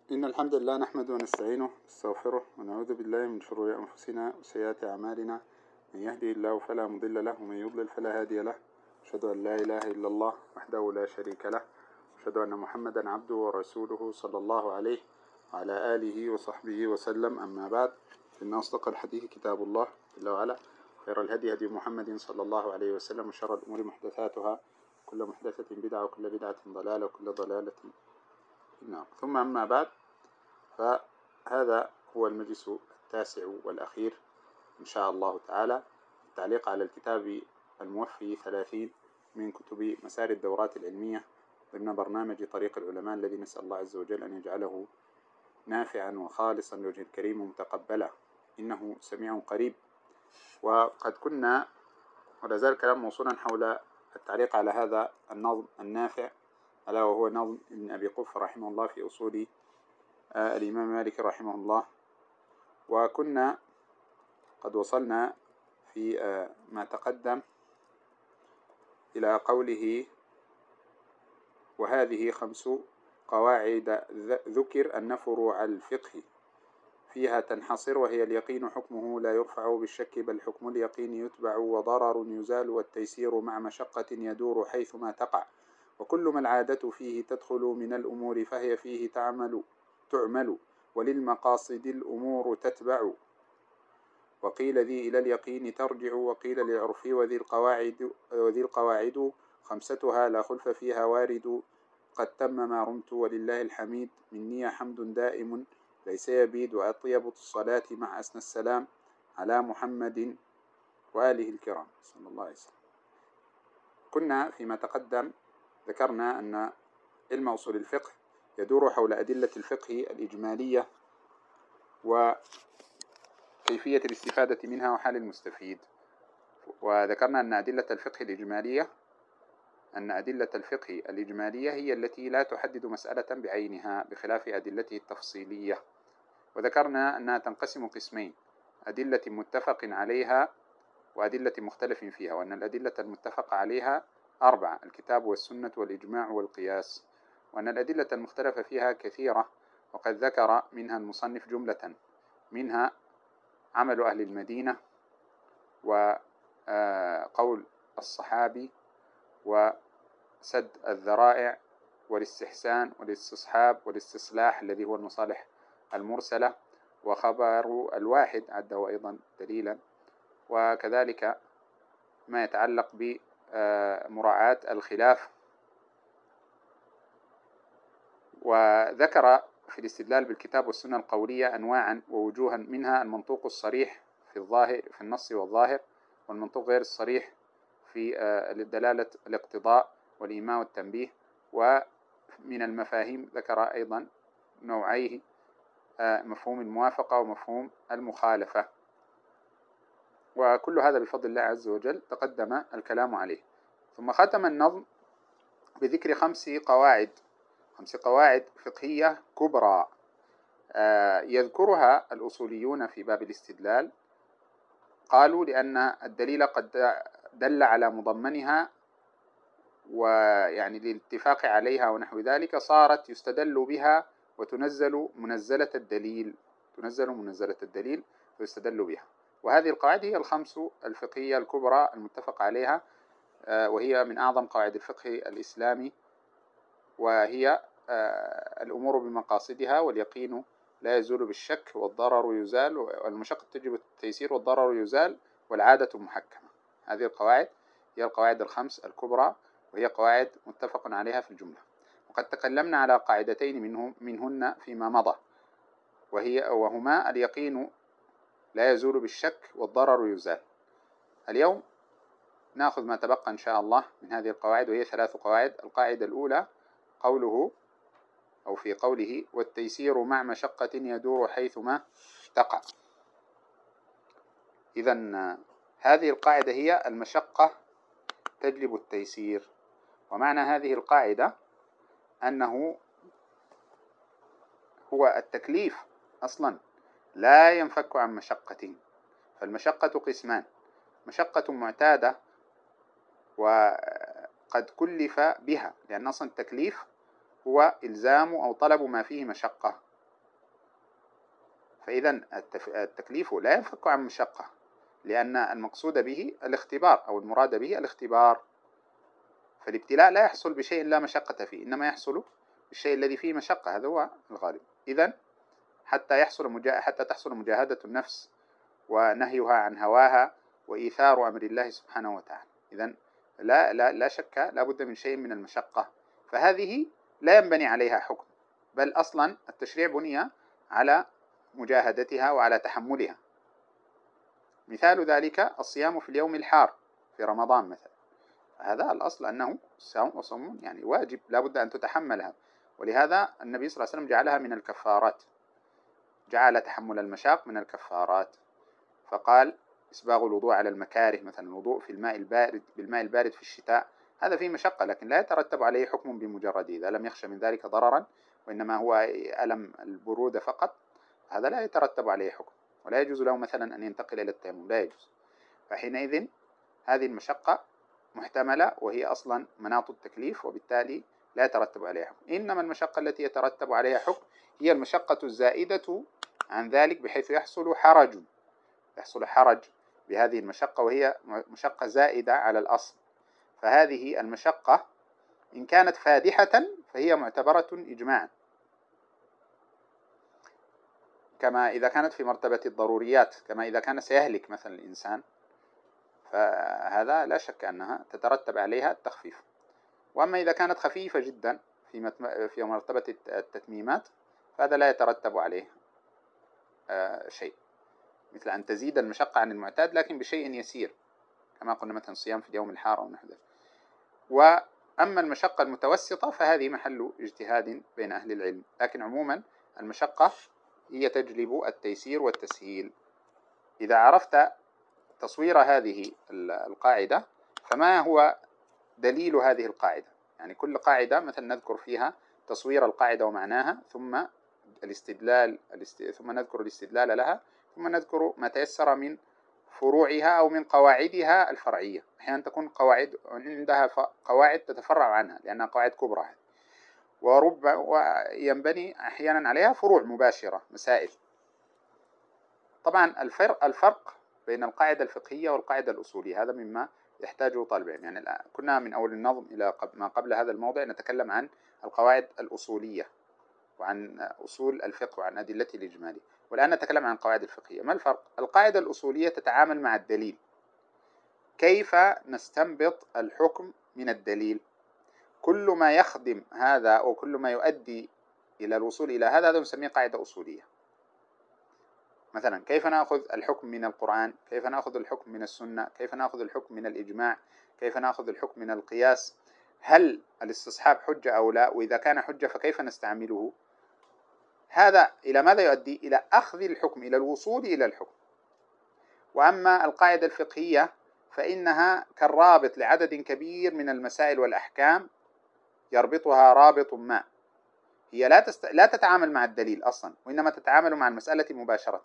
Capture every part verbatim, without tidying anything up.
إن الحمد لله نحمده ونستعينه ونستغفره ونعوذ بالله من شرور أنفسنا وسيئات أعمالنا. من يهدي الله فلا مضل له ومن يضلل فلا هادي له. أشهد أن لا إله إلا الله وحده لا شريك له، أشهد أن محمدا عبده ورسوله صلى الله عليه وعلى آله وصحبه وسلم. أما بعد، إن أصدق الحديث كتاب الله جل وعلا، خير الهدي هدي محمد صلى الله عليه وسلم، وشر الأمور محدثاتها، كل محدثة بدعة وكل بدعة ضلالة وكل ضلالة نعم. ثم أما بعد، فهذا هو المجلس التاسع والأخير إن شاء الله تعالى، التعليق على الكتاب الموفي ثلاثين من كتب مسار الدورات العلمية ضمن برنامج طريق العلماء، الذي نسأل الله عز وجل أن يجعله نافعا وخالصا لوجه الكريم ومتقبلا، إنه سميع قريب. وقد كنا ولا زال الكلام موصولا حول التعليق على هذا النظم النافع، ألا وهو نظم ابن أبي قف رحمه الله في أصول آه الإمام مالك رحمه الله. وكنا قد وصلنا في آه ما تقدم إلى قوله: وهذه خمس قواعد ذكر أن فروع الفقه فيها تنحصر، وهي اليقين حكمه لا يرفع بالشك، بل حكم اليقين يتبع، وضرر يزال، والتيسير مع مشقة يدور حيثما تقع، وكل ما العادة فيه تدخل من الأمور فهي فيه تعمل تعمل وللمقاصد الأمور تتبع، وقيل ذي إلى اليقين ترجع، وقيل للعرف وذي القواعد وذي القواعد خمستها لا خلف فيها وارد، قد تم ما رمت ولله الحميد، مني حمد دائم ليس يبيد، وأطيب الصلاة مع أسنى السلام على محمد وآله الكرام صلى الله عليه وسلم. كنا فيما تقدم ذكرنا أن علم أصول الفقه يدور حول أدلة الفقه الإجمالية وكيفية الاستفادة منها وحال المستفيد. وذكرنا أن أدلة الفقه الإجمالية أن أدلة الفقه الإجمالية هي التي لا تحدد مسألة بعينها بخلاف أدلته التفصيلية. وذكرنا أنها تنقسم قسمين: أدلة متفق عليها وأدلة مختلف فيها، وأن الأدلة المتفق عليها أربعة: الكتاب والسنة والإجماع والقياس، وأن الأدلة المختلف فيها كثيرة، وقد ذكر منها المصنف جملة منها عمل أهل المدينة، وقول الصحابي، وسد الذرائع، والاستحسان والاستصحاب والاستصلاح الذي هو المصالح المرسلة، وخبر الواحد عده أيضا دليلا، وكذلك ما يتعلق بمراعاة الخلاف. وذكر في الاستدلال بالكتاب والسنة القولية أنواعا ووجوها، منها المنطوق الصريح في الظاهر في النص والظاهر، والمنطوق غير الصريح في دلالة الاقتضاء والإيماء والتنبيه. ومن المفاهيم ذكر أيضا نوعيه: مفهوم الموافقة ومفهوم المخالفة. وكل هذا بفضل الله عز وجل تقدم الكلام عليه. ثم ختم النظم بذكر خمس قواعد خمس قواعد فقهية كبرى يذكرها الأصوليون في باب الاستدلال. قالوا لأن الدليل قد دل على مضمنها، ويعني للاتفاق عليها ونحو ذلك، صارت يستدل بها وتنزل منزلة الدليل تنزل منزلة الدليل ويستدل بها. وهذه القواعد هي الخمس الفقهية الكبرى المتفق عليها، وهي من أعظم قواعد الفقه الإسلامي، وهي الأمور بمقاصدها، واليقين لا يزول بالشك، والضرر يزال، والمشقة تجب التيسير، والضرر يزال، والعادة محكمة. هذه القواعد هي القواعد الخمس الكبرى، وهي قواعد متفق عليها في الجملة. وقد تكلمنا على قاعدتين منهم منهن فيما مضى، وهي وهما اليقين لا يزول بالشك، والضرر يزال. اليوم نأخذ ما تبقى إن شاء الله من هذه القواعد، وهي ثلاث قواعد. القاعدة الأولى قوله أو في قوله: والتيسير مع مشقة يدور حيثما تقع. إذن هذه القاعدة هي المشقة تجلب التيسير. ومعنى هذه القاعدة أنه هو التكليف أصلا لا ينفك عن مشقة. فالمشقة قسمان: مشقة معتادة وقد كلف بها، لأن أصلا التكليف هو إلزام أو طلب ما فيه مشقة، فإذا التكليف لا ينفك عن مشقة، لأن المقصود به الاختبار أو المراد به الاختبار. فالابتلاء لا يحصل بشيء لا مشقة فيه، إنما يحصل بالشيء الذي فيه مشقة، هذا هو الغالب. إذن حتى يحصل مجا... حتى تحصل مجاهدة النفس ونهيها عن هواها وإيثار أمر الله سبحانه وتعالى. إذن لا لا لا شك لا بد من شيء من المشقة، فهذه لا ينبني عليها حكم، بل أصلا التشريع بني على مجاهدتها وعلى تحملها. مثال ذلك الصيام في اليوم الحار في رمضان مثلا، هذا الأصل أنه صوم وصوم يعني واجب لا بد أن تتحملها، ولهذا النبي صلى الله عليه وسلم جعلها من الكفارات، جعل تحمل المشاق من الكفارات، فقال إسباغ الوضوء على المكاره، مثلا الوضوء في الماء البارد بالماء البارد في الشتاء، هذا فيه مشقة لكن لا يترتب عليه حكم بمجرد إذا لم يخشى من ذلك ضررا، وإنما هو ألم البرودة فقط، هذا لا يترتب عليه حكم، ولا يجوز له مثلا أن ينتقل إلى التيمم، لا يجوز. فحينئذ هذه المشقة محتملة وهي أصلا مناط التكليف، وبالتالي لا يترتب عليها حكم. إنما المشقة التي يترتب عليها حكم هي المشقة الزائدة عن ذلك، بحيث يحصل حرج يحصل حرج بهذه المشقة، وهي مشقة زائدة على الأصل. فهذه المشقة إن كانت فادحة فهي معتبرة إجماعا، كما إذا كانت في مرتبة الضروريات، كما إذا كان سيهلك مثلا الإنسان، فهذا لا شك أنها تترتب عليها التخفيف. وأما إذا كانت خفيفة جدا في في مرتبة التتميمات فهذا لا يترتب عليه شيء، مثل أن تزيد المشقة عن المعتاد لكن بشيء يسير، كما قلنا مثلا صيام في اليوم الحار أو نحو ذلك. وأما المشقة المتوسطة فهذه محل اجتهاد بين أهل العلم، لكن عموما المشقة هي تجلب التيسير والتسهيل. إذا عرفت تصوير هذه القاعدة فما هو دليل هذه القاعدة؟ يعني كل قاعدة مثلا نذكر فيها تصوير القاعدة ومعناها، ثم الاستدلال ثم نذكر الاستدلال لها، ثم نذكر ما تيسر من فروعها أو من قواعدها الفرعية. أحيانا تكون قواعد عندها قواعد تتفرع عنها لأنها قواعد كبرى، ورب وينبني أحيانا عليها فروع مباشرة مسائل. طبعا الفرق الفرق بين القاعدة الفقهية والقاعدة الأصولية هذا مما يحتاجه طالب العلم. يعني كنا من أول النظم إلى ما قبل هذا الموضع نتكلم عن القواعد الأصولية وعن أصول الفقه وعن أدلته الإجمالية، والآن نتكلم عن القواعد الفقهية. ما الفرق؟ القاعدة الأصولية تتعامل مع الدليل، كيف نستنبط الحكم من الدليل، كل ما يخدم هذا أو كل ما يؤدي إلى الوصول إلى هذا هذا نسميه قاعدة أصولية. مثلا كيف نأخذ الحكم من القرآن، كيف نأخذ الحكم من السنة، كيف نأخذ الحكم من الإجماع، كيف نأخذ الحكم من القياس، هل الاستصحاب حجة أو لا، وإذا كان حجة فكيف نستعمله. هذا إلى ماذا يؤدي؟ إلى أخذ الحكم، إلى الوصول إلى الحكم. وأما القاعدة الفقهية فإنها كالرابط لعدد كبير من المسائل والأحكام يربطها رابط ما، هي لا, تست... لا تتعامل مع الدليل أصلا، وإنما تتعامل مع المسألة مباشرة،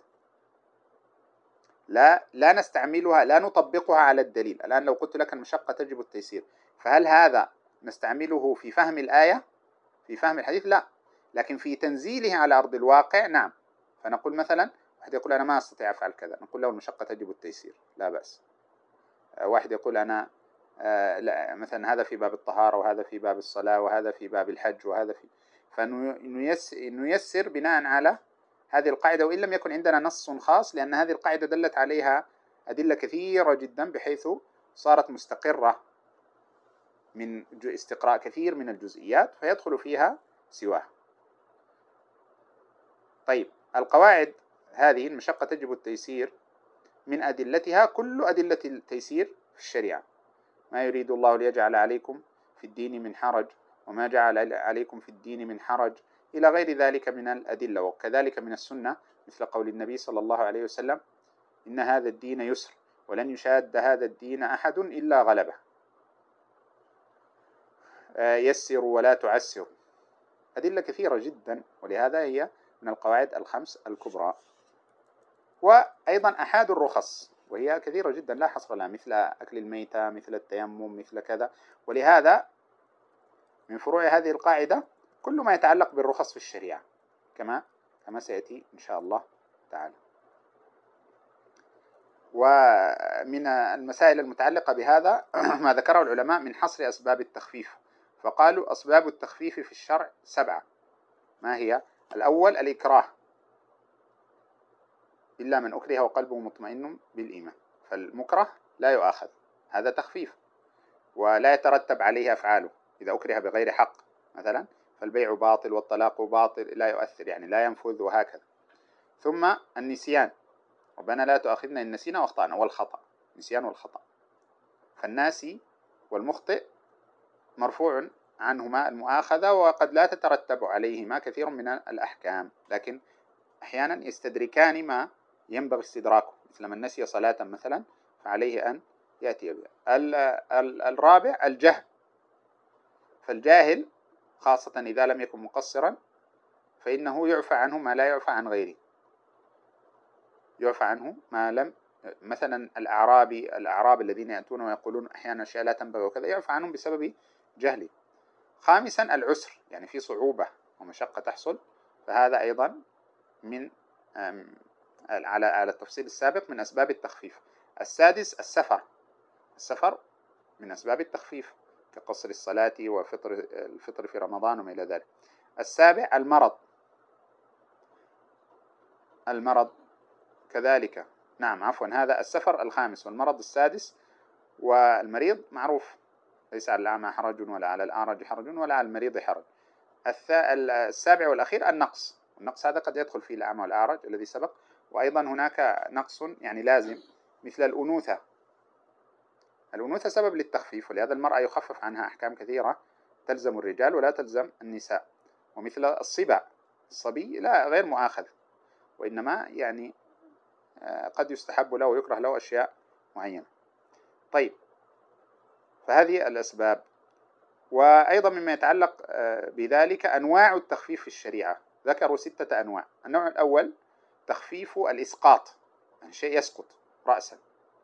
لا لا نستعملها لا نطبقها على الدليل. الآن لو قلت لك المشقة تجب التيسير، فهل هذا نستعمله في فهم الآية، في فهم الحديث؟ لا، لكن في تنزيله على أرض الواقع نعم. فنقول مثلا واحد يقول أنا ما أستطيع أفعل كذا، نقول له المشقة تجب التيسير، لا بأس. واحد يقول أنا آه لا مثلا هذا في باب الطهارة وهذا في باب الصلاة وهذا في باب الحج وهذا في، فنيسر بناء على هذه القاعدة، وإن لم يكن عندنا نص خاص، لأن هذه القاعدة دلت عليها أدلة كثيرة جدا بحيث صارت مستقرة من استقراء كثير من الجزئيات فيدخل فيها سواها. طيب القواعد هذه المشقة تجب التيسير من أدلتها كل أدلة التيسير في الشريعة، ما يريد الله ليجعل عليكم في الدين من حرج وما جعل عليكم في الدين من حرج إلى غير ذلك من الأدلة، وكذلك من السنة مثل قول النبي صلى الله عليه وسلم إن هذا الدين يسر ولن يشاد هذا الدين أحد إلا غلبه، يسروا ولا تعسروا، أدلة كثيرة جدا، ولهذا هي من القواعد الخمس الكبرى. وأيضا أحاد الرخص وهي كثيرة جدا لا حصر لها، مثل أكل الميتة، مثل التيمم، مثل كذا. ولهذا من فروع هذه القاعدة كل ما يتعلق بالرخص في الشريعة كما كما سيأتي إن شاء الله تعالى. ومن المسائل المتعلقة بهذا ما ذكره العلماء من حصر أسباب التخفيف، فقالوا أسباب التخفيف في الشرع سبعة. ما هي؟ الأول الإكراه، إلا من أكره وقلبه مطمئن بالإيمان، فالمكره لا يؤاخذ، هذا تخفيف ولا يترتب عليه أفعاله. إذا أكره بغير حق مثلا فالبيع باطل والطلاق باطل، لا يؤثر يعني لا ينفذ وهكذا. ثم النسيان، ربنا لا تؤاخذنا إن نسينا وأخطأنا، والخطأ، نسيان والخطأ، فالناسي والمخطئ مرفوع عنهما المؤاخذة، وقد لا تترتب عليهما كثير من الأحكام، لكن أحيانا يستدركان ما ينبغي استدراكه، مثل من نسي صلاة مثلا فعليه أن يأتي بها. الرابع الجهل، فالجاهل خاصة إذا لم يكن مقصرا فإنه يعفى عنه ما لا يعفى عن غيره، يعفى عنه ما لم، مثلا الأعرابي الأعراب الذين يأتون ويقولون أحيانا أشياء لا تنبغي وكذا، يعفى عنهم بسبب جهله. خامسا العسر، يعني في صعوبة ومشقة تحصل، فهذا أيضا من على على التفصيل السابق من أسباب التخفيف. السادس السفر، السفر من أسباب التخفيف كقصر الصلاة وفطر الفطر في رمضان وما إلى ذلك. السابع المرض، المرض كذلك، نعم عفوا هذا السفر الخامس، والمرض السادس. والمريض معروف، ليس على الأعمى حرج ولا على الأعرج حرج ولا على المريض حرج. السابع والأخير النقص، النقص هذا قد يدخل فيه الأعمى والأعرج الذي سبق، وأيضا هناك نقص يعني لازم مثل الأنوثة، الأنوثة سبب للتخفيف، ولهذا المرأة يخفف عنها أحكام كثيرة تلزم الرجال ولا تلزم النساء. ومثل الصبا، الصبي لا غير مؤاخذ، وإنما يعني قد يستحب له ويكره له أشياء معينة. طيب، فهذه الأسباب. وأيضا مما يتعلق بذلك أنواع التخفيف في الشريعة، ذكروا ستة أنواع. النوع الأول تخفيف الإسقاط، يعني شيء يسقط رأسا،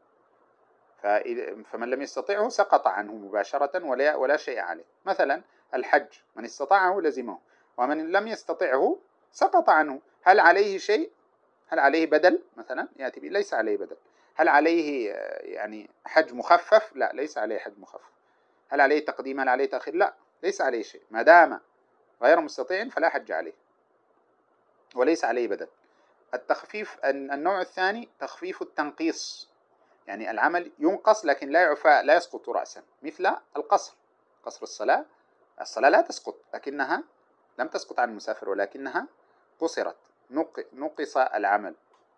فمن لم يستطعه سقط عنه مباشرة ولا, ولا شيء عليه. مثلا الحج من استطاعه لزمه، ومن لم يستطعه سقط عنه. هل عليه شيء؟ هل عليه بدل مثلا يأتي به؟ ليس عليه بدل. هل عليه يعني حج مخفف؟ لا، ليس عليه حج مخفف. هل عليه تقديم؟ هل عليه تأخير؟ لا، ليس عليه شيء، ما دام غير مستطيع فلا حج عليه وليس عليه بدل. التخفيف النوع الثاني تخفيف التنقيص، يعني العمل ينقص لكن لا يعفى، لا يسقط رأسا، مثل القصر، قصر الصلاة، الصلاة لا تسقط لكنها لم تسقط عن المسافر ولكنها قصرت، نقص العمل.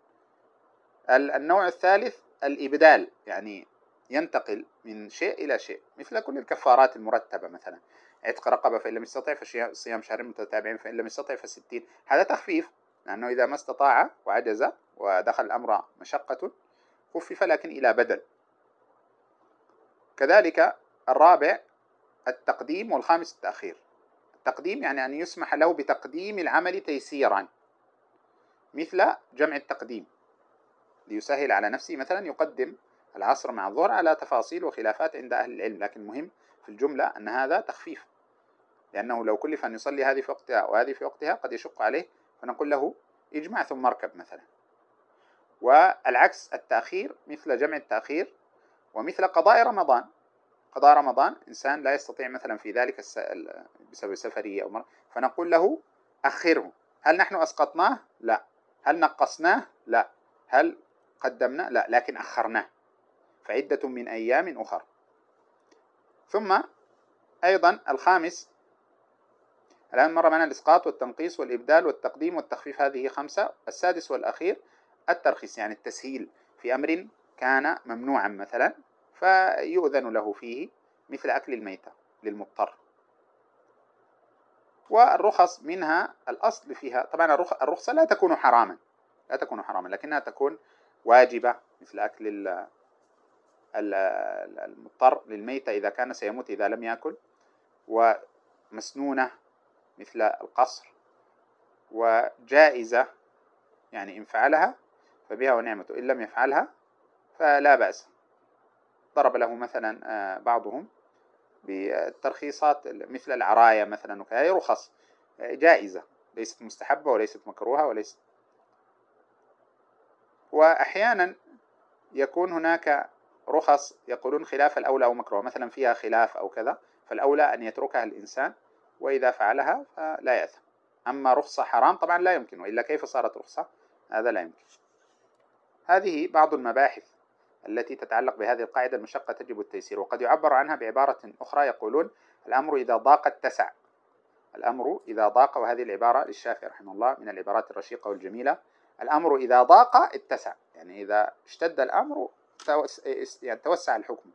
النوع الثالث الإبدال، يعني ينتقل من شيء إلى شيء، مثل كل الكفارات المرتبة، مثلا عتق رقبة فإن لم يستطع فصيام شهرين متتابعين فإن لم يستطع فستين، هذا تخفيف، لأنه إذا ما استطاع وعجز ودخل الأمر مشقة خفف لكن إلى بدل. كذلك الرابع التقديم، والخامس التأخير. التقديم يعني أن يسمح له بتقديم العمل تيسيرا، مثل جمع التقديم ليسهل على نفسه، مثلا يقدم العصر مع الظهر على تفاصيل وخلافات عند أهل العلم، لكن مهم في الجملة أن هذا تخفيف، لأنه لو كلف أن يصلي هذه في وقتها وهذه في وقتها قد يشق عليه، فنقول له اجمع ثم اركب مثلا. والعكس التأخير مثل جمع التأخير، ومثل قضاء رمضان. قضاء رمضان إنسان لا يستطيع مثلا في ذلك بسبب سفرية أو مرض، فنقول له أخره. هل نحن أسقطناه؟ لا. هل نقصناه؟ لا. هل قدمنا؟ لا، لكن أخرناه، فعدة من أيام أخر. ثم أيضا الخامس، الآن مر معنا الإسقاط والتنقيص والإبدال والتقديم والتخفيف، هذه خمسة. السادس والأخير الترخيص، يعني التسهيل في أمر كان ممنوعا مثلا فيؤذن له فيه، مثل أكل الميتة للمضطر. والرخص منها الأصل فيها طبعا الرخصة لا تكون حراما، لا تكون حراما لكنها تكون واجبة، مثل أكل المضطر للميتة إذا كان سيموت إذا لم يأكل، ومسنونة مثل القصر، وجائزة يعني إن فعلها فبها ونعمة، إن لم يفعلها فلا بأس. ضرب له مثلا بعضهم بالترخيصات مثل العراية مثلا، وهي رخص جائزة، ليست مستحبة وليست مكروهة وليست. وأحيانا يكون هناك رخص يقولون خلاف الأولى أو مكروه، مثلا فيها خلاف أو كذا، فالأولى أن يتركها الإنسان، وإذا فعلها فلا يأثم. أما رخصة حرام طبعا لا يمكن، وإلا كيف صارت رخصة؟ هذا لا يمكن. هذه بعض المباحث التي تتعلق بهذه القاعدة: المشقة تجب التيسير. وقد يعبر عنها بعبارة أخرى، يقولون الأمر إذا ضاق اتسع. الأمر إذا ضاق، وهذه العبارة للشافعي رحمه الله من العبارات الرشيقة والجميلة: الأمر إذا ضاق اتسع، يعني إذا اشتد الأمر يعني توسع الحكم.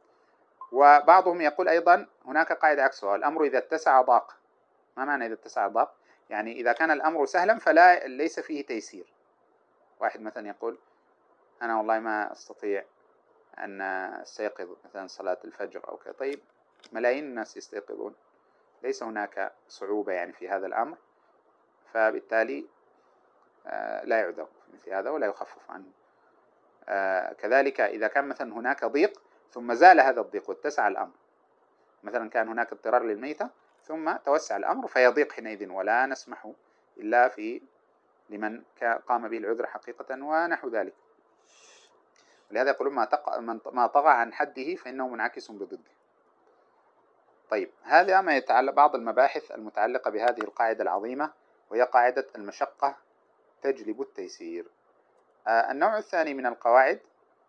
وبعضهم يقول أيضا هناك قاعدة عكسها: الأمر إذا اتسع ضاق. ما معنى إذا اتسع ضاق؟ يعني إذا كان الأمر سهلا فلا ليس فيه تيسير. واحد مثلا يقول أنا والله ما أستطيع أن أستيقظ مثلا صلاة الفجر أو كذا. طيب ملايين الناس يستيقظون، ليس هناك صعوبة يعني في هذا الأمر، فبالتالي لا يعذر في مثل هذا ولا يخفف عنه. كذلك إذا كان مثلا هناك ضيق ثم زال هذا الضيق واتسع الأمر، مثلا كان هناك اضطرار للميتة ثم توسع الأمر فيضيق حينئذ، ولا نسمح إلا في لمن قام به العذر حقيقة ونحو ذلك. ولهذا يقولون ما طغى عن حده فإنه منعكس بضده. طيب هذا ما يتعلق بعض المباحث المتعلقة بهذه القاعدة العظيمة، وهي قاعدة المشقة تجلب التيسير. آه النوع الثاني من القواعد،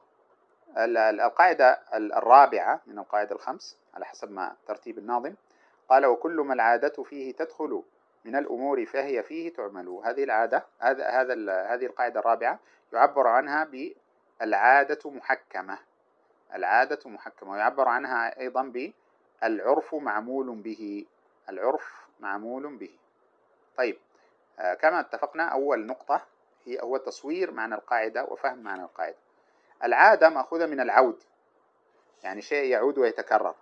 القاعدة الرابعة من القاعدة الخمس على حسب ما ترتيب الناظم، قال: وكل ما العادة فيه تدخل من الأمور فهي فيه تعمل. هذه العادة هذا هذا هذه القاعدة الرابعة يعبر عنها بالعادة محكمة. العادة محكمة، ويعبر عنها أيضا بالعرف معمول به. العرف معمول به. طيب آه كما اتفقنا، أول نقطة هي هو تصوير معنى القاعدة وفهم معنى القاعدة. العادة مأخوذة من العود، يعني شيء يعود ويتكرر.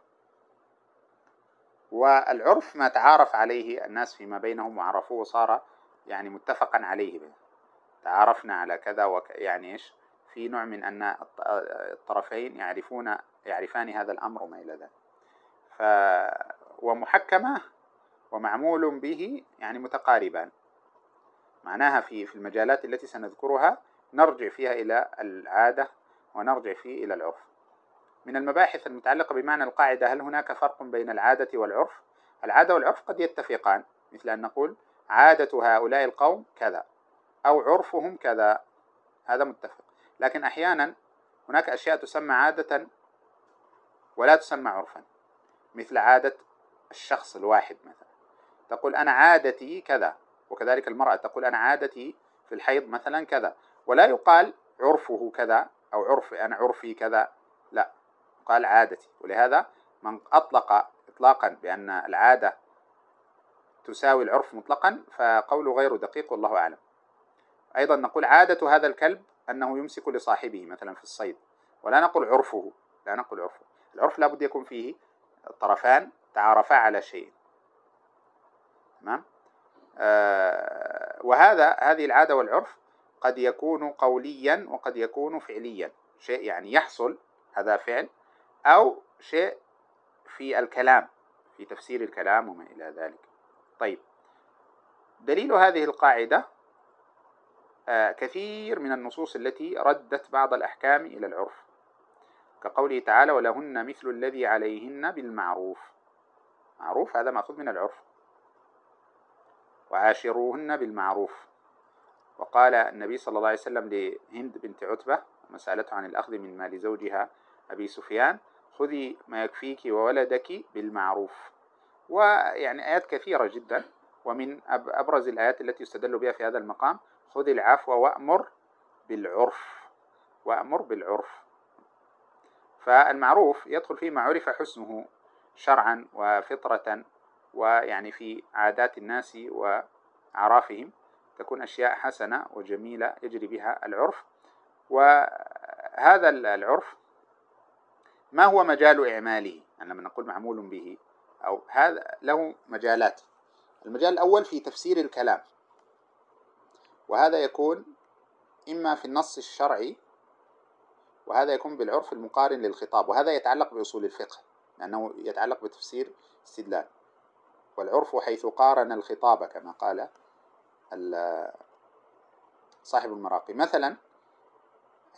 والعرف ما تعارف عليه الناس فيما بينهم وعرفوه وصار يعني متفقا عليه، تعارفنا على كذا وك يعني إيش، في نوع من أن الطرفين يعرفون يعرفان هذا الأمر وما إلى ذلك. ف ومحكمة ومعمول به يعني متقاربان، معناها في في المجالات التي سنذكرها نرجع فيها إلى العادة ونرجع فيه إلى العرف. من المباحث المتعلقة بمعنى القاعدة: هل هناك فرق بين العادة والعرف؟ العادة والعرف قد يتفقان، مثل أن نقول عادة هؤلاء القوم كذا، أو عرفهم كذا، هذا متفق. لكن أحيانا هناك أشياء تسمى عادة ولا تسمى عرفا، مثل عادة الشخص الواحد. مثلا تقول أنا عادتي كذا، وكذلك المرأة تقول أنا عادتي في الحيض مثلا كذا، ولا يقال عرفه كذا أو عرف أنا عرفي كذا، لا، قال عادتي. ولهذا من أطلق إطلاقا بأن العادة تساوي العرف مطلقا فقوله غير دقيق والله أعلم. أيضا نقول عادة هذا الكلب أنه يمسك لصاحبه مثلا في الصيد، ولا نقول عرفه، لا نقول عرفه. العرف لابد يكون فيه الطرفان تعارفا على شيء. تمام. آه وهذا هذه العادة والعرف قد يكون قوليا وقد يكون فعليا، شيء يعني يحصل هذا فعل، أو شيء في الكلام في تفسير الكلام وما إلى ذلك. طيب دليل هذه القاعدة آه كثير من النصوص التي ردت بعض الأحكام إلى العرف، كقوله تعالى: ولهن مثل الذي عليهن بالمعروف. معروف هذا مأخوذ من العرف. وعاشروهن بالمعروف. وقال النبي صلى الله عليه وسلم لهند بنت عتبة مسألته عن الأخذ من مال زوجها أبي سفيان: خذي ما يكفيك وولدك بالمعروف. ويعني آيات كثيرة جدا، ومن أبرز الآيات التي يستدل بها في هذا المقام: خذ العفو وأمر بالعرف. وأمر بالعرف. فالمعروف يدخل فيه ما عرف حسنه شرعا وفطرة، ويعني في عادات الناس وأعرافهم تكون أشياء حسنة وجميلة يجري بها العرف. وهذا العرف ما هو مجال إعماله؟ يعني لما نقول معمول به أو هذا له مجالات. المجال الأول في تفسير الكلام، وهذا يكون إما في النص الشرعي، وهذا يكون بالعرف المقارن للخطاب، وهذا يتعلق بأصول الفقه لأنه يتعلق بتفسير استدلال. والعرف حيث قارن الخطاب كما قال صاحب المراقي. مثلا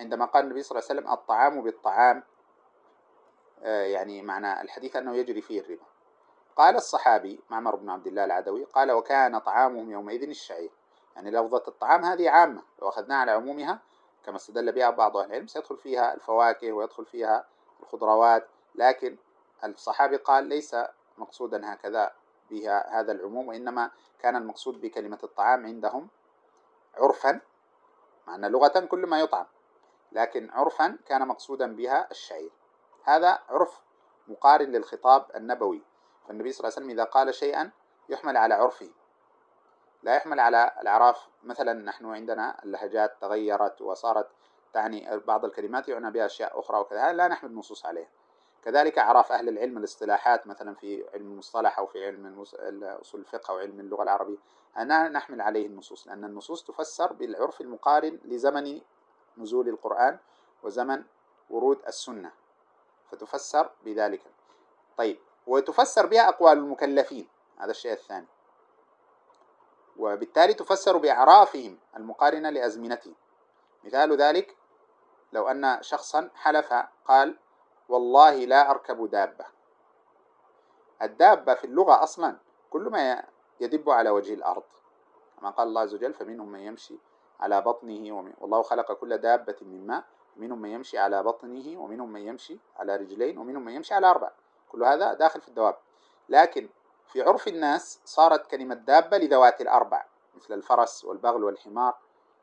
عندما قال النبي صلى الله عليه وسلم الطعام بالطعام، يعني معنى الحديث أنه يجري فيه الربا. قال الصحابي معمر بن عبد الله العدوي قال وكان طعامهم يومئذ الشعير، يعني لفظة الطعام هذه عامة لو أخذناها على عمومها كما استدل بها بعض أهل العلم سيدخل فيها الفواكه ويدخل فيها الخضروات، لكن الصحابي قال ليس مقصودا هكذا بها هذا العموم، وإنما كان المقصود بكلمة الطعام عندهم عرفا، معنى لغة كل ما يطعم، لكن عرفا كان مقصودا بها الشعير. هذا عرف مقارن للخطاب النبوي، فالنبي صلى الله عليه وسلم إذا قال شيئا يحمل على عرفه لا يحمل على الأعراف. مثلا نحن عندنا اللهجات تغيرت وصارت تعني بعض الكلمات يعنى بها أشياء أخرى وكذا، لا نحمل نصوص عليها. كذلك أعراف أهل العلم الاصطلاحات مثلا في علم المصطلح أو في علم أصول الفقه أو علم اللغة العربية، أنا نحمل عليه النصوص، لأن النصوص تفسر بالعرف المقارن لزمن نزول القرآن وزمن ورود السنة، فتفسر بذلك. طيب، وتفسر بها أقوال المكلفين، هذا الشيء الثاني، وبالتالي تفسر بأعرافهم المقارنة لأزمنتهم. مثال ذلك لو أن شخصا حلف قال والله لا أركب دابة. الدابة في اللغة أصلا كل ما يدب على وجه الأرض، كما قال الله عز وجل فمنهم من يمشي على بطنه والله خلق كل دابة من ماء، منهم من يمشي على بطنه ومنهم من يمشي على رجلين ومنهم من يمشي على أربع، كل هذا داخل في الدواب. لكن في عرف الناس صارت كلمة دابة لذوات الأربع مثل الفرس والبغل والحمار.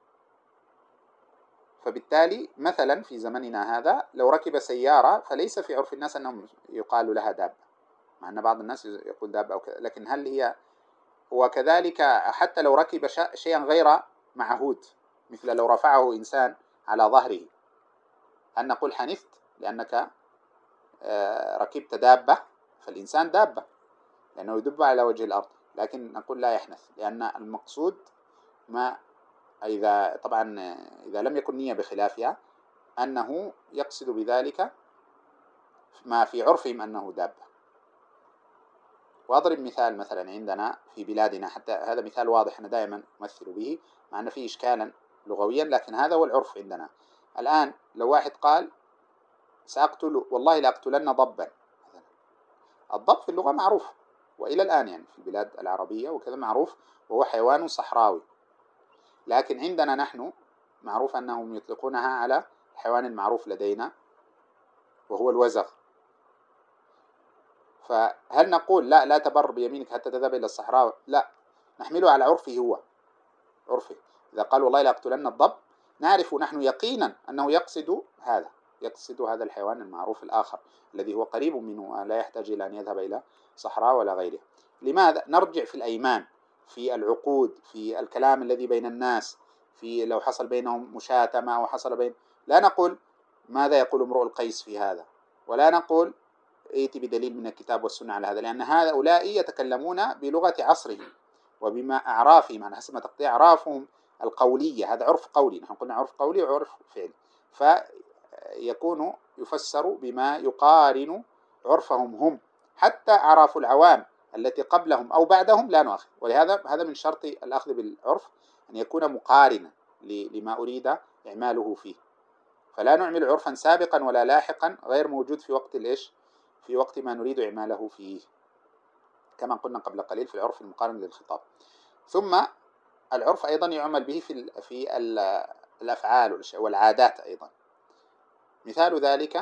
فبالتالي مثلا في زمننا هذا لو ركب سيارة فليس في عرف الناس أنهم يقال لها دابة، مع أن بعض الناس يقول دابة أو كذا، لكن هل هي، وكذلك حتى لو ركب شيئا غير معهود، مثل لو رفعه إنسان على ظهره، هل نقول حنثت لأنك ركبت دابة؟ فالإنسان دابة لأنه يدب على وجه الأرض، لكن نقول لا يحنث، لأن المقصود ما إذا طبعا إذا لم يكن نية بخلافها أنه يقصد بذلك ما في عرفهم أنه دابة. وأضرب مثال مثلا عندنا في بلادنا، حتى هذا مثال واضح أنا دائما أمثل به مع أن فيه إشكالا لغويا، لكن هذا هو العرف عندنا. الآن لو واحد قال سأقتل والله لأقتلن ضبا، الضب في اللغة معروف وإلى الآن يعني في البلاد العربية وكذا معروف، وهو حيوان صحراوي، لكن عندنا نحن معروف أنهم يطلقونها على الحيوان المعروف لدينا وهو الوزغ. فهل نقول لا لا تبر بيمينك حتى تذهب إلى الصحراء؟ لا، نحمله على عرفه هو، عرفه. إذا قال والله لأقتلن الضب نعرف نحن يقينا أنه يقصد هذا، يقصد هذا الحيوان المعروف الآخر الذي هو قريب منه لا يحتاج إلى أن يذهب إلى صحراء ولا غيره. لماذا؟ نرجع في الأيمان، في العقود، في الكلام الذي بين الناس، في لو حصل بينهم مشاتمة أو حصل بين، لا نقول ماذا يقول امرؤ القيس في هذا، ولا نقول ائتي بدليل من الكتاب والسنة على هذا، لأن هؤلاء يتكلمون بلغة عصرهم وبما أعرافهم على حسب ما تقضي أعرافهم القولية. هذا عرف قولي، نحن قلنا عرف قولي وعرف فعلي، فيكون يفسر بما يقارن عرفهم هم، حتى أعراف العوام التي قبلهم أو بعدهم لا نؤخذ. ولهذا هذا من شرط الأخذ بالعرف أن يكون مقارنا لما أريد إعماله فيه، فلا نعمل عرفا سابقا ولا لاحقا غير موجود في وقت الإيش، في وقت ما نريد إعماله فيه، كما قلنا قبل قليل في العرف المقارن للخطاب. ثم العرف أيضا يعمل به في في الأفعال والعادات أيضا. مثال ذلك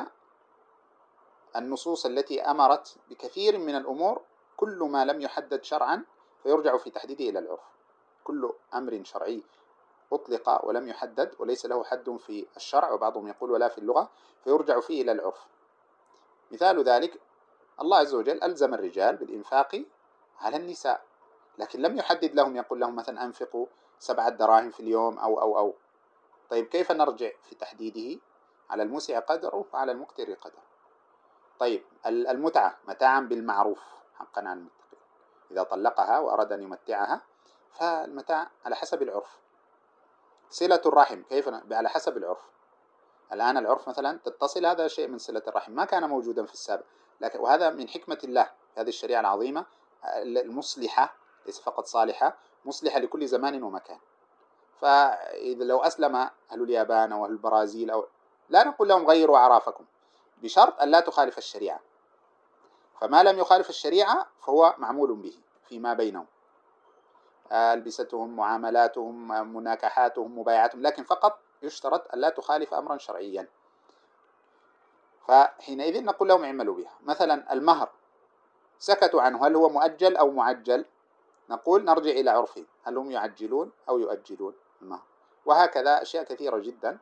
النصوص التي أمرت بكثير من الأمور كل ما لم يحدد شرعا فيرجع في تحديده إلى العرف. كل أمر شرعي أطلق ولم يحدد وليس له حد في الشرع، وبعضهم يقول ولا في اللغة، فيرجع فيه إلى العرف. مثال ذلك الله عز وجل ألزم الرجال بالإنفاق على النساء، لكن لم يحدد لهم، يقول لهم مثلا أنفقوا سبعة دراهم في اليوم أو أو أو طيب كيف نرجع في تحديده؟ على الموسع قدره وعلى المقتر قدره. طيب المتعة متاعا بالمعروف حقا على المتقين، إذا طلقها وأراد أن يمتعها فالمتاع على حسب العرف. صلة الرحم كيف؟ على حسب العرف. الآن العرف مثلا تتصل، هذا شيء من صلة الرحم ما كان موجودا في السابق، لكن وهذا من حكمة الله هذه الشريعة العظيمة المصلحة، ليس فقط صالحة، مصلحة لكل زمان ومكان. فإذا لو أسلم أهل اليابان أو أهل البرازيل أو لا نقول لهم غيروا أعرافكم، بشرط أن لا تخالف الشريعة. فما لم يخالف الشريعة فهو معمول به فيما بينهم، ألبستهم، معاملاتهم، مناكحاتهم، مبايعاتهم، لكن فقط يشترط أن لا تخالف أمرا شرعيا. فحينئذ نقول لهم اعملوا بها. مثلا المهر سكتوا عنه، هل هو مؤجل أو معجل؟ نقول نرجع إلى عرفهم، هل هم يعجلون أو يؤجلون المهر؟ وهكذا أشياء كثيرة جدا.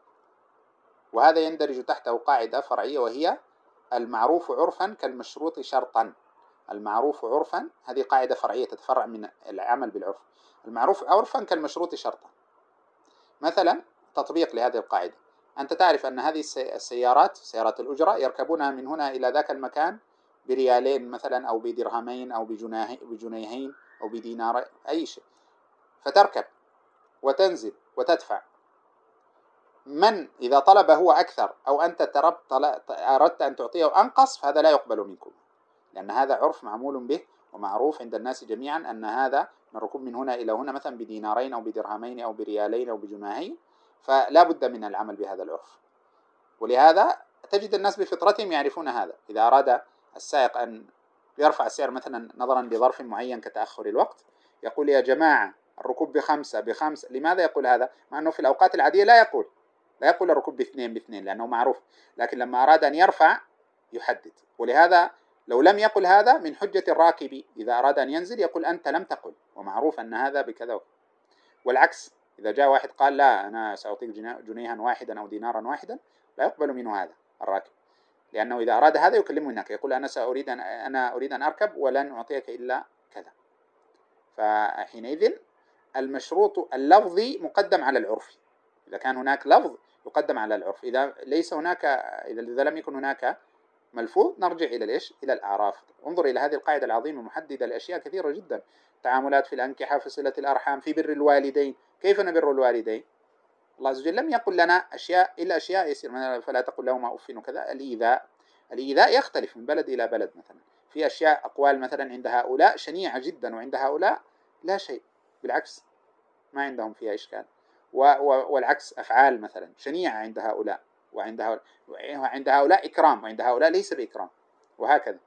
وهذا يندرج تحته قاعدة فرعية، وهي المعروف عرفا كالمشروط شرطا. المعروف عرفا هذه قاعدة فرعية تتفرع من العمل بالعرف. المعروف عرفا كالمشروط شرطا. مثلا تطبيق لهذه القاعدة، أنت تعرف أن هذه السيارات، سيارات الأجرة، يركبونها من هنا إلى ذاك المكان بريالين مثلا أو بدرهمين أو بجنيهين أو بدينار، أي شيء، فتركب وتنزل وتدفع. من إذا طلب هو أكثر أو أنت أردت أن تعطيه أنقص، فهذا لا يقبل منكم، لأن هذا عرف معمول به ومعروف عند الناس جميعا أن هذا من ركوب من هنا إلى هنا مثلا بدينارين أو بدرهمين أو بريالين أو بجنيهين، فلا بد من العمل بهذا العرف. ولهذا تجد الناس بفطرتهم يعرفون هذا. إذا أراد السائق أن يرفع السعر مثلا نظرا لظرف معين كتأخر الوقت، يقول يا جماعة الركوب بخمسة بخمسة. لماذا يقول هذا؟ مع أنه في الأوقات العادية لا يقول لا يقول الركوب باثنين باثنين لأنه معروف، لكن لما أراد أن يرفع يحدد. ولهذا لو لم يقل هذا من حجة الراكب إذا أراد أن ينزل يقول أنت لم تقل، ومعروف أن هذا بكذا. والعكس، إذا جاء واحد قال لا أنا سأعطيك جنيها واحدا أو دينارا واحدا، لا يقبل منه هذا الراكب، لأنه إذا أراد هذا يكلمه هناك، يقول أنا سأريد أن أنا أريد أن أركب ولن أعطيك إلا كذا. فحينئذ المشروط اللفظي مقدم على العرف. إذا كان هناك لفظ يقدم على العرف، إذا ليس هناك، إذا لم يكن هناك ملفوظ نرجع إلى الإيش؟ إلى الأعراف. انظر إلى هذه القاعدة العظيمة محددة لأشياء كثيرة جدا، تعاملات في الأنكحة، في صلة الأرحام، في بر الوالدين. كيف نبر الوالدين؟ الله عز وجل لم يقل لنا أشياء إلا أشياء يسير، فلا تقل لهما أف وكذا. الإيذاء، الإيذاء يختلف من بلد إلى بلد. مثلا في أشياء أقوال مثلا عند هؤلاء شنيعة جدا وعند هؤلاء لا شيء، بالعكس ما عندهم فيها إشكال. والعكس أفعال مثلا شنيعة عند هؤلاء وعند هؤلاء, وعند هؤلاء إكرام وعند هؤلاء ليس بإكرام، وهكذا.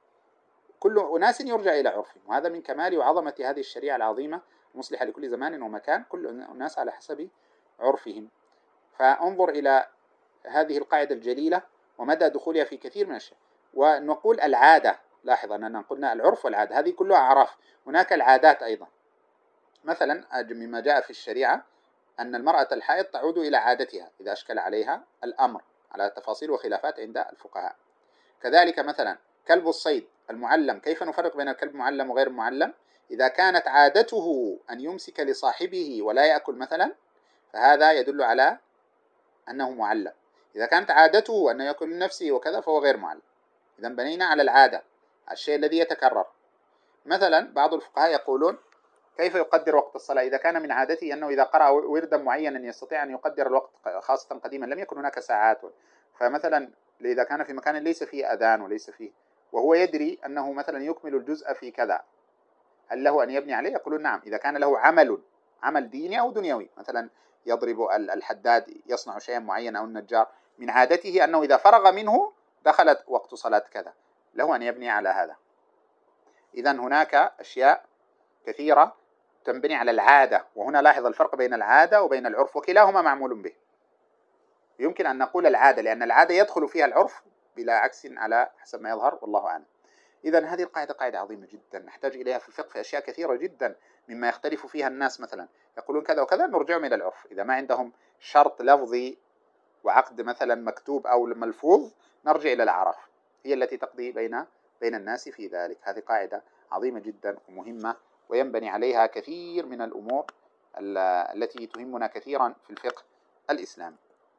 كل أناس يرجع إلى عرفهم، وهذا من كمال وعظمة هذه الشريعة العظيمة المصلحة لكل زمان ومكان، كل الناس على حسب عرفهم. فانظر إلى هذه القاعدة الجليلة ومدى دخولها في كثير من الأشياء. ونقول العادة، لاحظ أننا قلنا العرف والعادة، هذه كلها أعراف. هناك العادات أيضا، مثلا مما جاء في الشريعة أن المرأة الحائض تعود إلى عادتها إذا أشكل عليها الأمر، على تفاصيل وخلافات عند الفقهاء. كذلك مثلا كلب الصيد المعلم، كيف نفرق بين الكلب المعلم وغير المعلم؟ إذا كانت عادته أن يمسك لصاحبه ولا يأكل مثلا، فهذا يدل على أنه معلم. إذا كانت عادته أن يأكل لنفسه وكذا فهو غير معلم. إذا بنينا على العادة، الشيء الذي يتكرر. مثلا بعض الفقهاء يقولون كيف يقدر وقت الصلاة؟ إذا كان من عادته أنه إذا قرأ وردا معينا يستطيع أن يقدر الوقت، خاصة قديما لم يكن هناك ساعات. فمثلا إذا كان في مكان ليس فيه أذان وليس فيه، وهو يدري أنه مثلا يكمل الجزء في كذا، هل له أن يبني عليه؟ يقولون نعم. إذا كان له عمل عمل ديني أو دنيوي، مثلا يضرب الحداد، يصنع شيئا معين، أو النجار من عادته أنه إذا فرغ منه دخلت وقت صلاة كذا، له أن يبني على هذا. إذن هناك أشياء كثيرة تنبني على العادة. وهنا لاحظ الفرق بين العادة وبين العرف، وكلاهما معمول به. يمكن أن نقول العادة لأن العادة يدخل فيها العرف بلا عكس على حسب ما يظهر، والله أعلم. إذن هذه القاعدة قاعدة عظيمة جدا نحتاج إليها في الفقه في أشياء كثيرة جدا مما يختلف فيها الناس. مثلا يقولون كذا وكذا، نرجعهم إلى العرف. إذا ما عندهم شرط لفظي وعقد مثلا مكتوب أو ملفوظ، نرجع إلى الأعراف، هي التي تقضي بين بين الناس في ذلك. هذه قاعدة عظيمة جدا ومهمة، وينبني عليها كثير من الأمور التي تهمنا كثيرا في الفقه الإسلامي.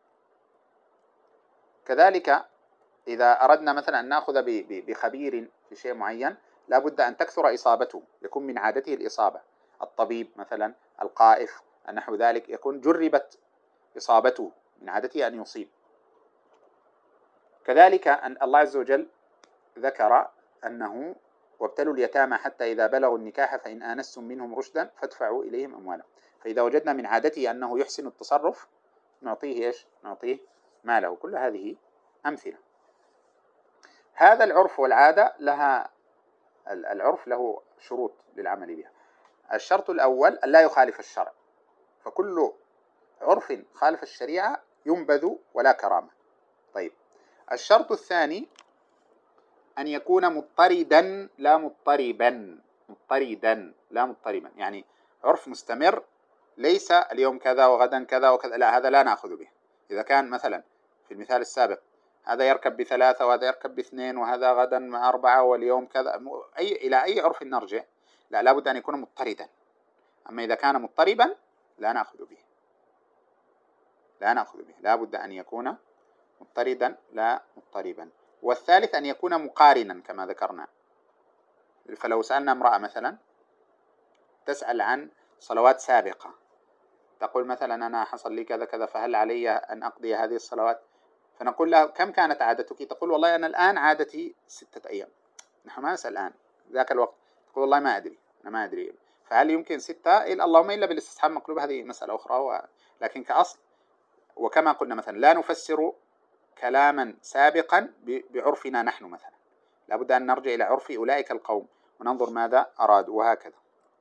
كذلك إذا أردنا مثلا أن نأخذ بخبير في شيء معين، لا بد أن تكثر إصابته، يكون من عادته الإصابة. الطبيب مثلا، القائف، نحو ذلك، يكون جربت إصابته، من عادته أن يصيب. كذلك أن الله عز وجل ذكر أنه وابتلوا اليتامى حتى إذا بلغوا النكاح فإن آنستم منهم رشدا فادفعوا إليهم أموالهم. فإذا وجدنا من عادته أنه يحسن التصرف نعطيه إيش؟ نعطيه ماله. كل هذه أمثلة. هذا العرف والعادة لها العرف له شروط للعمل بها. الشرط الأول أن لا يخالف الشرع، فكل عرف خالف الشريعة ينبذ ولا كرامة. طيب، الشرط الثاني أن يكون مضطردا لا مضطربا. مضطردا لا مضطربا، يعني عرف مستمر، ليس اليوم كذا وغدا كذا وكذا، لا، هذا لا نأخذ به. إذا كان مثلا في المثال السابق هذا يركب بثلاثة وهذا يركب باثنين وهذا غدا مع أربعة واليوم كذا، أي إلى أي عرف نرجع؟ لا، لابد أن يكون مضطردا. أما إذا كان مضطربا لا نأخذ به، لا نأخذ به، لابد أن يكون مضطردا لا مضطربا. والثالث أن يكون مقارنا كما ذكرنا. فلو سألنا امرأة مثلا تسأل عن صلوات سابقة، تقول مثلا أنا حصل لي كذا كذا فهل علي أن أقضي هذه الصلوات؟ فنقول لها كم كانت عادتك؟ تقول والله أنا الآن عادتي ستة أيام. نحن ما نسأل الآن، ذاك الوقت تقول والله ما أدري، أنا ما أدري. فهل يمكن ستة؟ إلا اللهم إلا بالاستصحاب مقلوب، هذه مسألة أخرى و... لكن كأصل وكما قلنا مثلا لا نفسر كلاما سابقا بعرفنا نحن مثلا، لابد أن نرجع إلى عرف أولئك القوم وننظر ماذا أرادوا، وهكذا.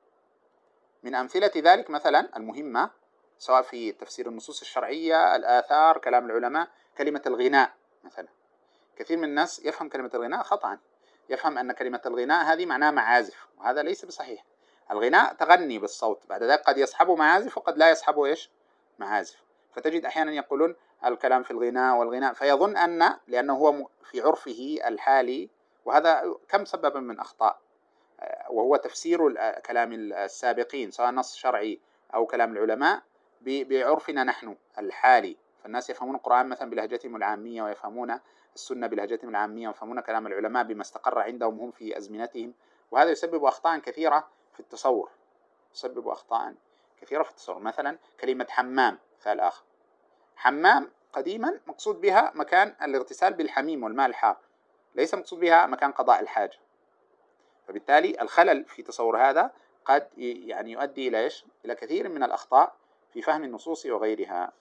من أمثلة ذلك مثلا المهمة سواء في تفسير النصوص الشرعية، الآثار، كلام العلماء، كلمة الغناء مثلا. كثير من الناس يفهم كلمة الغناء خطأ، يفهم أن كلمة الغناء هذه معناها معازف، وهذا ليس بصحيح. الغناء تغني بالصوت، بعد ذلك قد يصحبه معازف وقد لا يصحبه إيش؟ معازف. فتجد أحيانا يقولون الكلام في الغناء والغناء، فيظن أن لأنه هو في عرفه الحالي، وهذا كم سببا من أخطاء، وهو تفسير كلام السابقين سواء نص شرعي أو كلام العلماء بعرفنا نحن الحالي. فالناس يفهمون القرآن مثلا بلهجتهم العامية، ويفهمون السنة بلهجتهم العامية، ويفهمون كلام العلماء بما استقر عندهم هم في أزمنتهم، وهذا يسبب أخطاء كثيرة في التصور. يسبب أخطاء كثيرة في التصور. مثلا كلمة حمام، مثال آخر، حمام قديما مقصود بها مكان الاغتسال بالحميم والماء الحار، ليس مقصود بها مكان قضاء الحاجة. فبالتالي الخلل في تصور هذا قد يعني يؤدي إلى إيش؟ إلى كثير من الأخطاء في فهم النصوص وغيرها.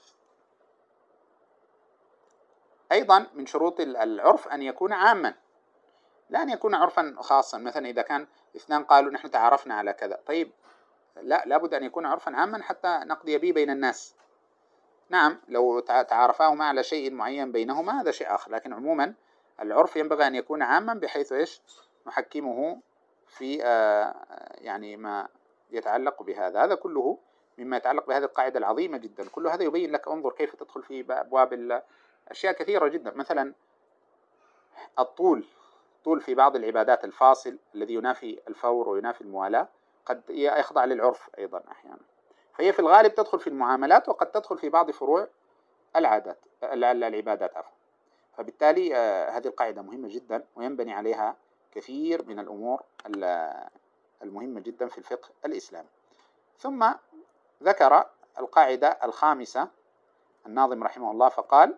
أيضا من شروط العرف أن يكون عاما، لا أن يكون عرفا خاصا. مثلا إذا كان اثنان قالوا نحن تعارفنا على كذا، طيب لا، لابد أن يكون عرفا عاما حتى نقضي به بين الناس. نعم لو تعارفاهما على شيء معين بينهما هذا شيء آخر، لكن عموما العرف ينبغي أن يكون عاما بحيث إيش؟ نحكمه في يعني ما يتعلق بهذا. هذا كله مما يتعلق بهذه القاعدة العظيمة جدا. كل هذا يبين لك انظر كيف تدخل في أبواب أشياء كثيرة جدا. مثلا الطول، طول في بعض العبادات الفاصل الذي ينافي الفور وينافي الموالاة قد يخضع للعرف أيضا أحيانا، فهي في الغالب تدخل في المعاملات وقد تدخل في بعض فروع العادات العبادات عفوا. فبالتالي هذه القاعدة مهمة جدا وينبني عليها كثير من الأمور المهمة جدا في الفقه الإسلامي. ثم ذكر القاعدة الخامسة الناظم رحمه الله فقال: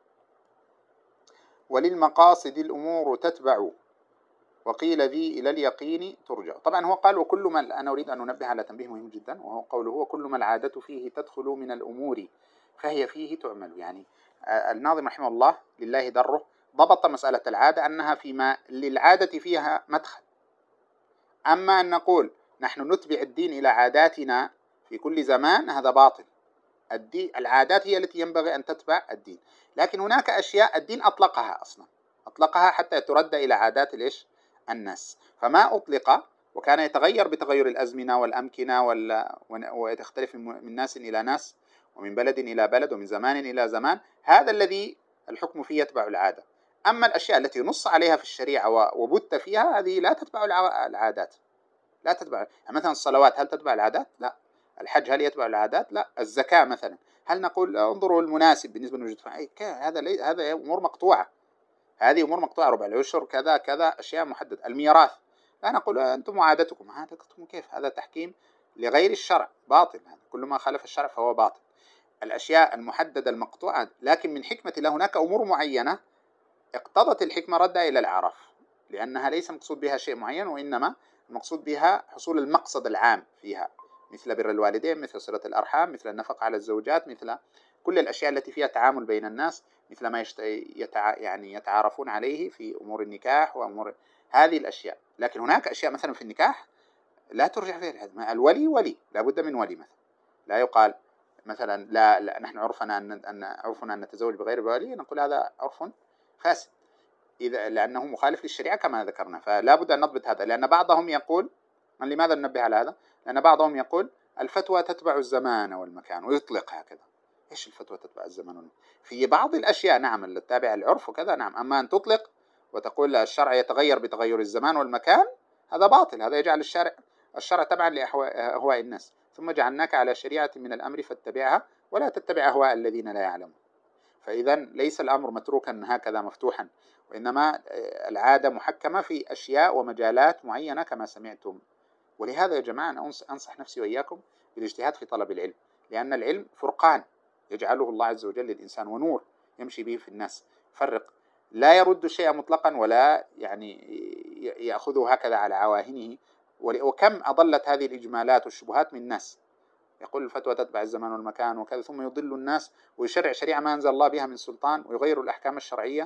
وللمقاصد الأمور تتبع وقيل ذي إلى اليقين ترجع. طبعا هو قال وكل ما، أنا أريد أن أنبه على تنبيه مهم جدا، وهو قوله وكل ما العادة فيه تدخل من الأمور فهي فيه تعمل. يعني الناظم رحمه الله لله دره ضبط مسألة العادة أنها فيما للعادة فيها مدخل. أما أن نقول نحن نتبع الدين إلى عاداتنا في كل زمان هذا باطل. الدين العادات هي التي ينبغي أن تتبع الدين، لكن هناك أشياء الدين أطلقها أصلا، أطلقها حتى ترد إلى عادات الإيش؟ الناس. فما أطلق وكان يتغير بتغير الأزمنة والأمكنة ويختلف من ناس إلى ناس ومن بلد إلى بلد ومن زمان إلى زمان، هذا الذي الحكم فيه يتبع العادة. أما الأشياء التي نص عليها في الشريعة وبت فيها هذه لا تتبع العادات، لا تتبع. يعني مثلا الصلوات هل تتبع العادات؟ لا. الحج هل يتبع العادات؟ لا. الزكاة مثلا هل نقول انظروا المناسب بالنسبة لوجود هذا لي... هذا أمور مقطوعة، هذه أمور مقطوعة، ربع العشر كذا كذا، أشياء محددة. الميراث لا نقول أنتم عادتكم، عادتكم كيف؟ هذا تحكيم لغير الشرع باطل، هذا كل ما خالف الشرع فهو باطل. الأشياء المحددة المقطوعة، لكن من حكمة الله هناك أمور معينة اقتضت الحكمة ردها إلى العرف، لأنها ليس مقصود بها شيء معين، وإنما المقصود بها حصول المقصد العام فيها، مثل بر الوالدين، مثل صلة الأرحام، مثل النفقة على الزوجات، مثل كل الأشياء التي فيها تعامل بين الناس، مثل ما يشت... يتع... يعني يتعارفون عليه في أمور النكاح وأمور هذه الأشياء. لكن هناك أشياء مثلا في النكاح لا ترجع فيها الحد. الولي ولي، لا بد من ولي مثلا. لا يقال مثلا لا, لا نحن عرفنا أن أن عرفنا أن نتزوج بغير ولي، نقول هذا عرف فاسد إذا لأنه مخالف للشريعة كما ذكرنا. فلا بد أن نضبط هذا، لأن بعضهم يقول، لماذا ننبه على هذا؟ لأن بعضهم يقول الفتوى تتبع الزمان والمكان ويطلق هكذا. إيش الفتوى تتبع الزمان والمكان؟ في بعض الأشياء نعم اللي تتابع العرف وكذا نعم، أما أن تطلق وتقول الشرع يتغير بتغير الزمان والمكان هذا باطل. هذا يجعل الشرع الشرع تبعا لأهواء الناس. ثم جعلناك على شريعة من الأمر فاتبعها ولا تتبع أهواء الذين لا يعلمون. فإذا ليس الأمر متروكا هكذا مفتوحا، وإنما العادة محكمة في أشياء ومجالات معينة كما سمعتم. ولهذا يا جماعة أنا أنصح نفسي وإياكم بالاجتهاد في طلب العلم، لأن العلم فرقان يجعله الله عز وجل للإنسان ونور يمشي به في الناس. فرق، لا يرد الشيء مطلقا ولا يعني يأخذه هكذا على عواهنه. وكم أضلت هذه الإجمالات والشبهات من الناس، يقول الفتوى تتبع الزمان والمكان وكذا، ثم يضل الناس ويشرع شريعة ما أنزل الله بها من سلطان ويغير الأحكام الشرعية.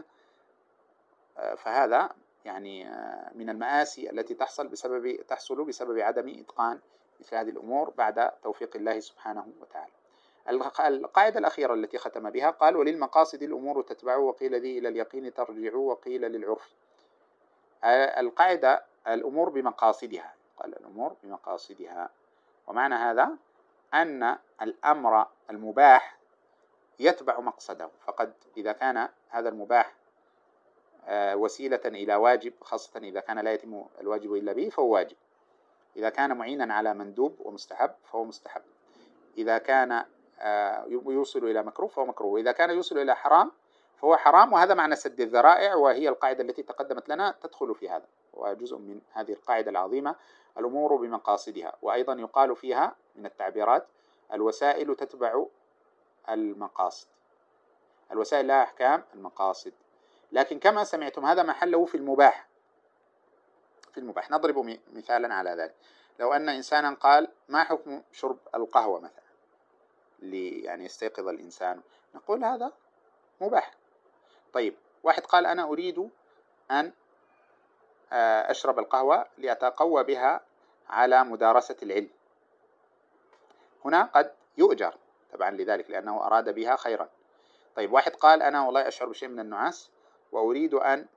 فهذا يعني من المآسي التي تحصل بسبب تحصل بسبب عدم إتقان مثل هذه الأمور بعد توفيق الله سبحانه وتعالى. القاعدة الأخيرة التي ختم بها قال: وللمقاصد الأمور تتبع، وقيل ذي إلى اليقين ترجع، وقيل للعرف. القاعدة الأمور بمقاصدها، قال الأمور بمقاصدها، ومعنى هذا أن الأمر المباح يتبع مقصده فقد. إذا كان هذا المباح وسيلة إلى واجب، خاصة إذا كان لا يتم الواجب إلا به فهو واجب. إذا كان معينا على مندوب ومستحب فهو مستحب. إذا كان يوصل إلى مكروه فهو مكروه. وإذا كان يوصل إلى حرام فهو حرام. وهذا معنى سد الذرائع، وهي القاعدة التي تقدمت لنا تدخل في هذا، وجزء من هذه القاعدة العظيمة الأمور بمقاصدها. وأيضا يقال فيها من التعبيرات الوسائل تتبع المقاصد. الوسائل لها أحكام المقاصد. لكن كما سمعتم هذا محله في المباح. في المباح نضرب مثالا على ذلك. لو أن إنسانا قال: ما حكم شرب القهوة مثلا لي يعني يستيقظ الإنسان؟ نقول هذا مباح. طيب واحد قال: أنا أريد أن أشرب القهوة لأتقوى بها على مدارسة العلم. هنا قد يؤجر طبعا لذلك لأنه أراد بها خيرا. طيب واحد قال: أنا والله أشعر بشيء من النعاس وأريد أن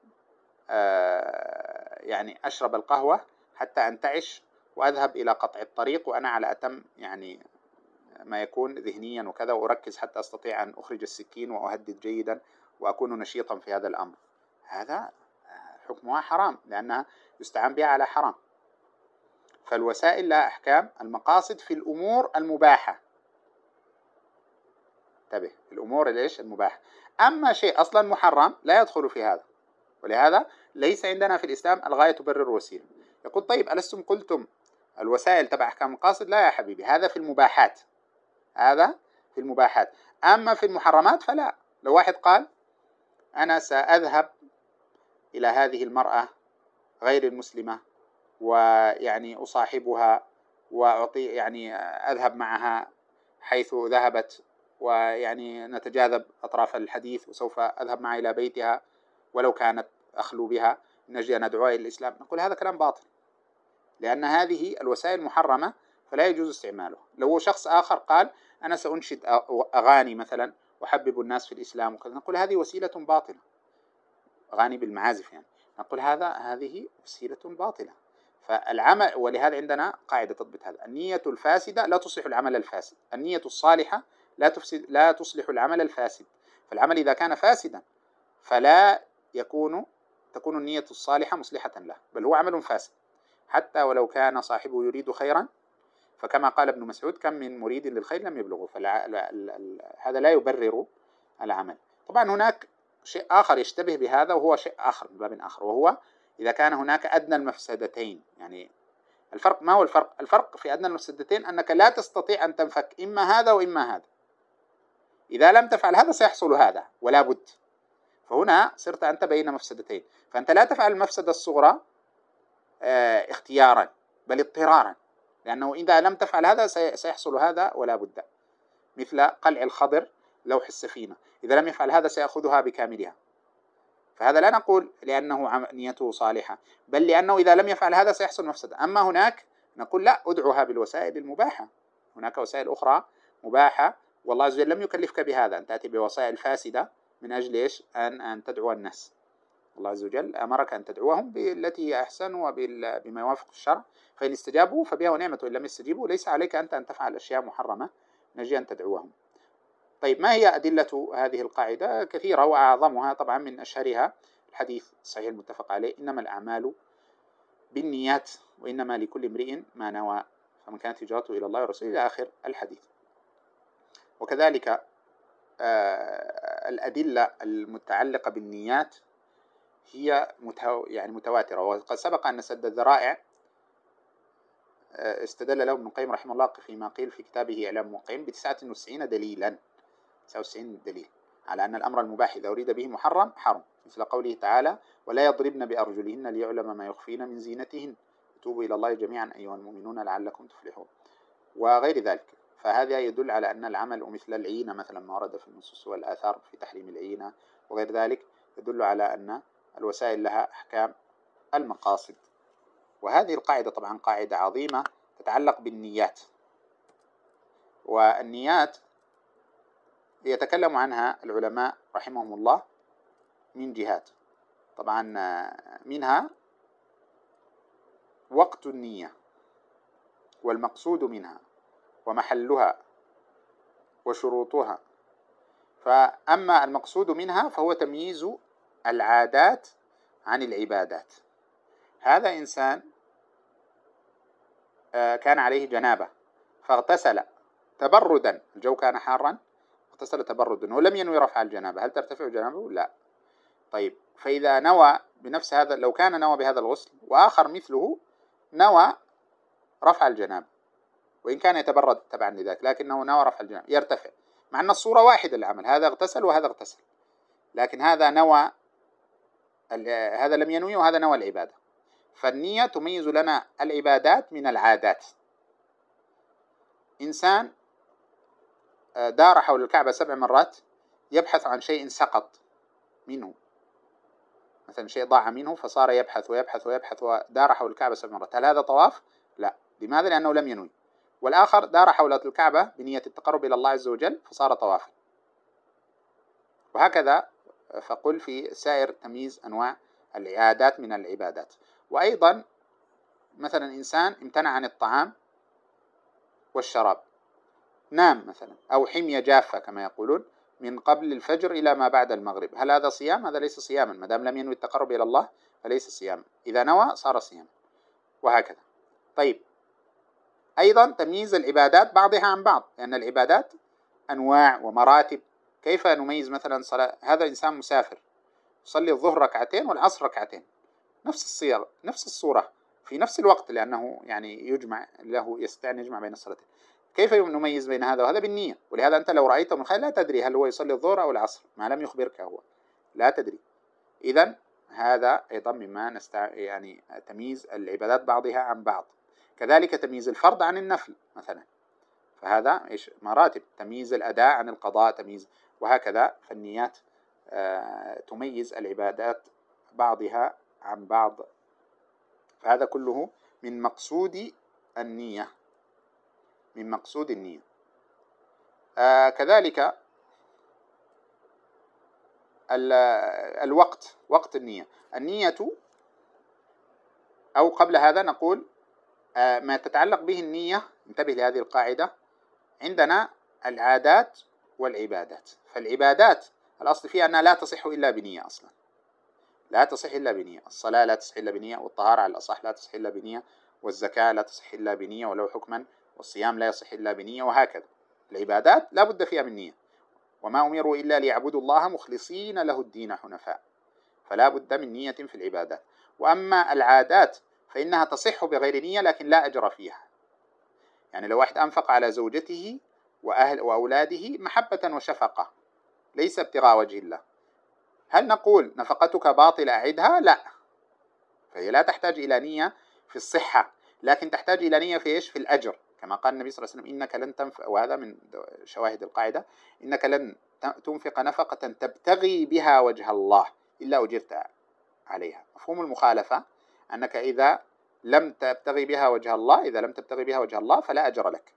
يعني أشرب القهوة حتى أنتعش وأذهب إلى قطع الطريق وأنا على أتم يعني ما يكون ذهنيا وكذا، وأركز حتى أستطيع أن أخرج السكين وأهدد جيدا وأكون نشيطا في هذا الأمر. هذا حكمها حرام لأنها يستعان بها على حرام. فالوسائل لها أحكام المقاصد في الأمور المباحة. انتبه، الأمور ليش المباحة. أما شيء أصلا محرم لا يدخل في هذا. ولهذا ليس عندنا في الإسلام الغاية تبرر الوسيلة. يقول: طيب ألستم قلتم الوسائل تبع أحكام المقاصد؟ لا يا حبيبي، هذا في المباحات. هذا في المباحات. أما في المحرمات فلا. لو واحد قال: أنا سأذهب إلى هذه المرأة غير المسلمة ويعني أصاحبها وأعطي يعني أذهب معها حيث ذهبت ويعني نتجاذب أطراف الحديث وسوف أذهب معها إلى بيتها ولو كانت أخلو بها من أجل أن أدعوها إلى الإسلام، نقول هذا كلام باطل، لأن هذه الوسائل محرمة فلا يجوز استعماله. لو شخص آخر قال: أنا سأنشد أغاني مثلا وحبب الناس في الإسلام وكذا، نقول هذه وسيلة باطلة. أغاني بالمعازف يعني، نقول هذا هذه وسيلة باطلة. فالعمل، ولهذا عندنا قاعدة تضبط هذا: النية الفاسدة لا تصلح العمل الفاسد، النية الصالحة لا تفسد لا تصلح العمل الفاسد. فالعمل إذا كان فاسدا فلا يكون تكون النية الصالحة مصلحة له، بل هو عمل فاسد حتى ولو كان صاحبه يريد خيرا. فكما قال ابن مسعود: كم من مريد للخير لم يبلغه. فهذا لا يبرر العمل. طبعا هناك شيء آخر يشتبه بهذا، وهو شيء آخر من باب آخر، وهو إذا كان هناك أدنى المفسدتين. يعني الفرق، ما هو الفرق؟ الفرق في أدنى المفسدتين أنك لا تستطيع أن تنفك إما هذا وإما هذا. إذا لم تفعل هذا سيحصل هذا ولا بد. فهنا صرت أنت بين مفسدتين، فأنت لا تفعل المفسدة الصغرى اه اختيارا بل اضطرارا. لأنه إذا لم تفعل هذا سيحصل هذا ولا بد، مثل قلع الخضر لوح السفينة، إذا لم يفعل هذا سيأخذها بكاملها، فهذا لا نقول لأنه نيته صالحة، بل لأنه إذا لم يفعل هذا سيحصل مفسدة. أما هناك نقول لا، أدعوها بالوسائل المباحة، هناك وسائل أخرى مباحة والله عز وجل لم يكلفك بهذا، أن تأتي بوسائل فاسدة من أجل إيش؟ أن أن تدعو الناس. الله عز وجل أمرك أن تدعوهم بالتي هي أحسن وبما يوافق الشرع، فإن استجابوا فبها ونعمة، وإن لم يستجيبوا ليس عليك أنت أن تفعل أشياء محرمة نجي أن تدعوهم. طيب، ما هي أدلة هذه القاعدة؟ كثيرة، وأعظمها طبعا من أشهرها الحديث الصحيح المتفق عليه: إنما الأعمال بالنيات وإنما لكل امرئ ما نوى، فمن كانت هجرته إلى الله ورسوله إلى آخر الحديث. وكذلك آه الأدلة المتعلقة بالنيات هي متو يعني متواترة، وقد سبق أن سد الذرائع آه استدل له ابن القيم رحمه الله فيما قيل في كتابه إعلام الموقعين بتسعة وتسعين دليلا، تسعة وتسعين دليل على أن الأمر المباح إذا أريد به محرم حرم، مثل قوله تعالى: ولا يضربن بأرجلهن ليعلم ما يخفين من زينتهن توبوا إلى الله جميعا أيها المؤمنون لعلكم تفلحون، وغير ذلك. فهذا يدل على أن العمل مثل العينة مثلا ما ورد في النصوص والآثار في تحريم العينة وغير ذلك يدل على أن الوسائل لها أحكام المقاصد. وهذه القاعدة طبعا قاعدة عظيمة تتعلق بالنيات، والنيات يتكلم عنها العلماء رحمهم الله من جهات، طبعا منها وقت النية والمقصود منها ومحلها وشروطها. فأما المقصود منها فهو تمييز العادات عن العبادات. هذا إنسان كان عليه جنابة فاغتسل تبردا، الجو كان حارا، اغتسل تبردا ولم ينوي رفع الجنابة، هل ترتفع جنابه؟ لا. طيب، فإذا نوى بنفس هذا، لو كان نوى بهذا الغسل وآخر مثله نوى رفع الجنابة وإن كان يتبرد تبعا لذلك، لكنه نوى رفع الجنابة، يرتفع، مع أن الصورة واحدة العمل، هذا اغتسل وهذا اغتسل، لكن هذا نوى، هذا لم ينوي وهذا نوى العبادة. فالنية تميز لنا العبادات من العادات. إنسان دار حول الكعبة سبع مرات يبحث عن شيء سقط منه، مثلا شيء ضاع منه فصار يبحث ويبحث ويبحث ودار حول الكعبة سبع مرات، هل هذا طواف؟ لا. لماذا؟ لأنه لم ينوي. والآخر دار حول الكعبة بنية التقرب إلى الله عز وجل فصار طوافا. وهكذا فقل في سائر تمييز أنواع العادات من العبادات. وأيضا مثلا إنسان امتنع عن الطعام والشراب، نام مثلا، أو حمية جافة كما يقولون من قبل الفجر إلى ما بعد المغرب، هل هذا صيام؟ هذا ليس صياما، ما دام لم ينوي التقرب إلى الله فليس صياما، إذا نوى صار صياما، وهكذا. طيب، أيضا تمييز العبادات بعضها عن بعض، لأن العبادات أنواع ومراتب. كيف نميز مثلا صلاة؟ هذا إنسان مسافر يصلي الظهر ركعتين والعصر ركعتين، نفس الصيغ نفس الصورة في نفس الوقت، لأنه يعني يجمع له يستطيع أن يجمع بين الصلاتين. كيف نميز بين هذا وهذا؟ بالنية. ولهذا أنت لو رأيته من خير لا تدري هل هو يصلي الظهر أو العصر، ما لم يخبرك هو لا تدري. إذن هذا أيضا مما نستع... يعني تمييز العبادات بعضها عن بعض. كذلك تمييز الفرض عن النفل مثلا، فهذا إيش؟ مراتب، تمييز الأداء عن القضاء، تمييز، وهكذا. فالنيات آه تميز العبادات بعضها عن بعض، فهذا كله من مقصود النية، من مقصود النية. آه كذلك الوقت، وقت النية. النية، أو قبل هذا نقول آه ما تتعلق به النية، انتبه لهذه القاعدة، عندنا العادات والعبادات. فالعبادات الأصل فيها أنها لا تصح إلا بنية، أصلا لا تصح إلا بنية. الصلاة لا تصح إلا بنية، والطهارة على الأصح لا تصح إلا بنية، والزكاة لا تصح إلا بنية ولو حكما، والصيام لا يصح إلا بنية، وهكذا. العبادات لا بد فيها من نية، وما أمروا إلا ليعبدوا الله مخلصين له الدين حنفاء، فلا بد من نية في العبادات. وأما العادات فإنها تصح بغير نية لكن لا أجر فيها. يعني لو واحد أنفق على زوجته وأهل وأولاده محبة وشفقة ليس ابتغاء وجه الله، هل نقول نفقتك باطلة أعدها؟ لا، فهي لا تحتاج إلى نية في الصحة، لكن تحتاج إلى نية في إيش؟ في الأجر، كما قال النبي صلى الله عليه وسلم إنك لن تنفق، وهذا من شواهد القاعدة، إنك لن تنفق نفقة تبتغي بها وجه الله إلا أجرت عليها. مفهوم المخالفة أنك إذا لم تبتغي بها وجه الله، إذا لم تبتغي بها وجه الله فلا أجر لك.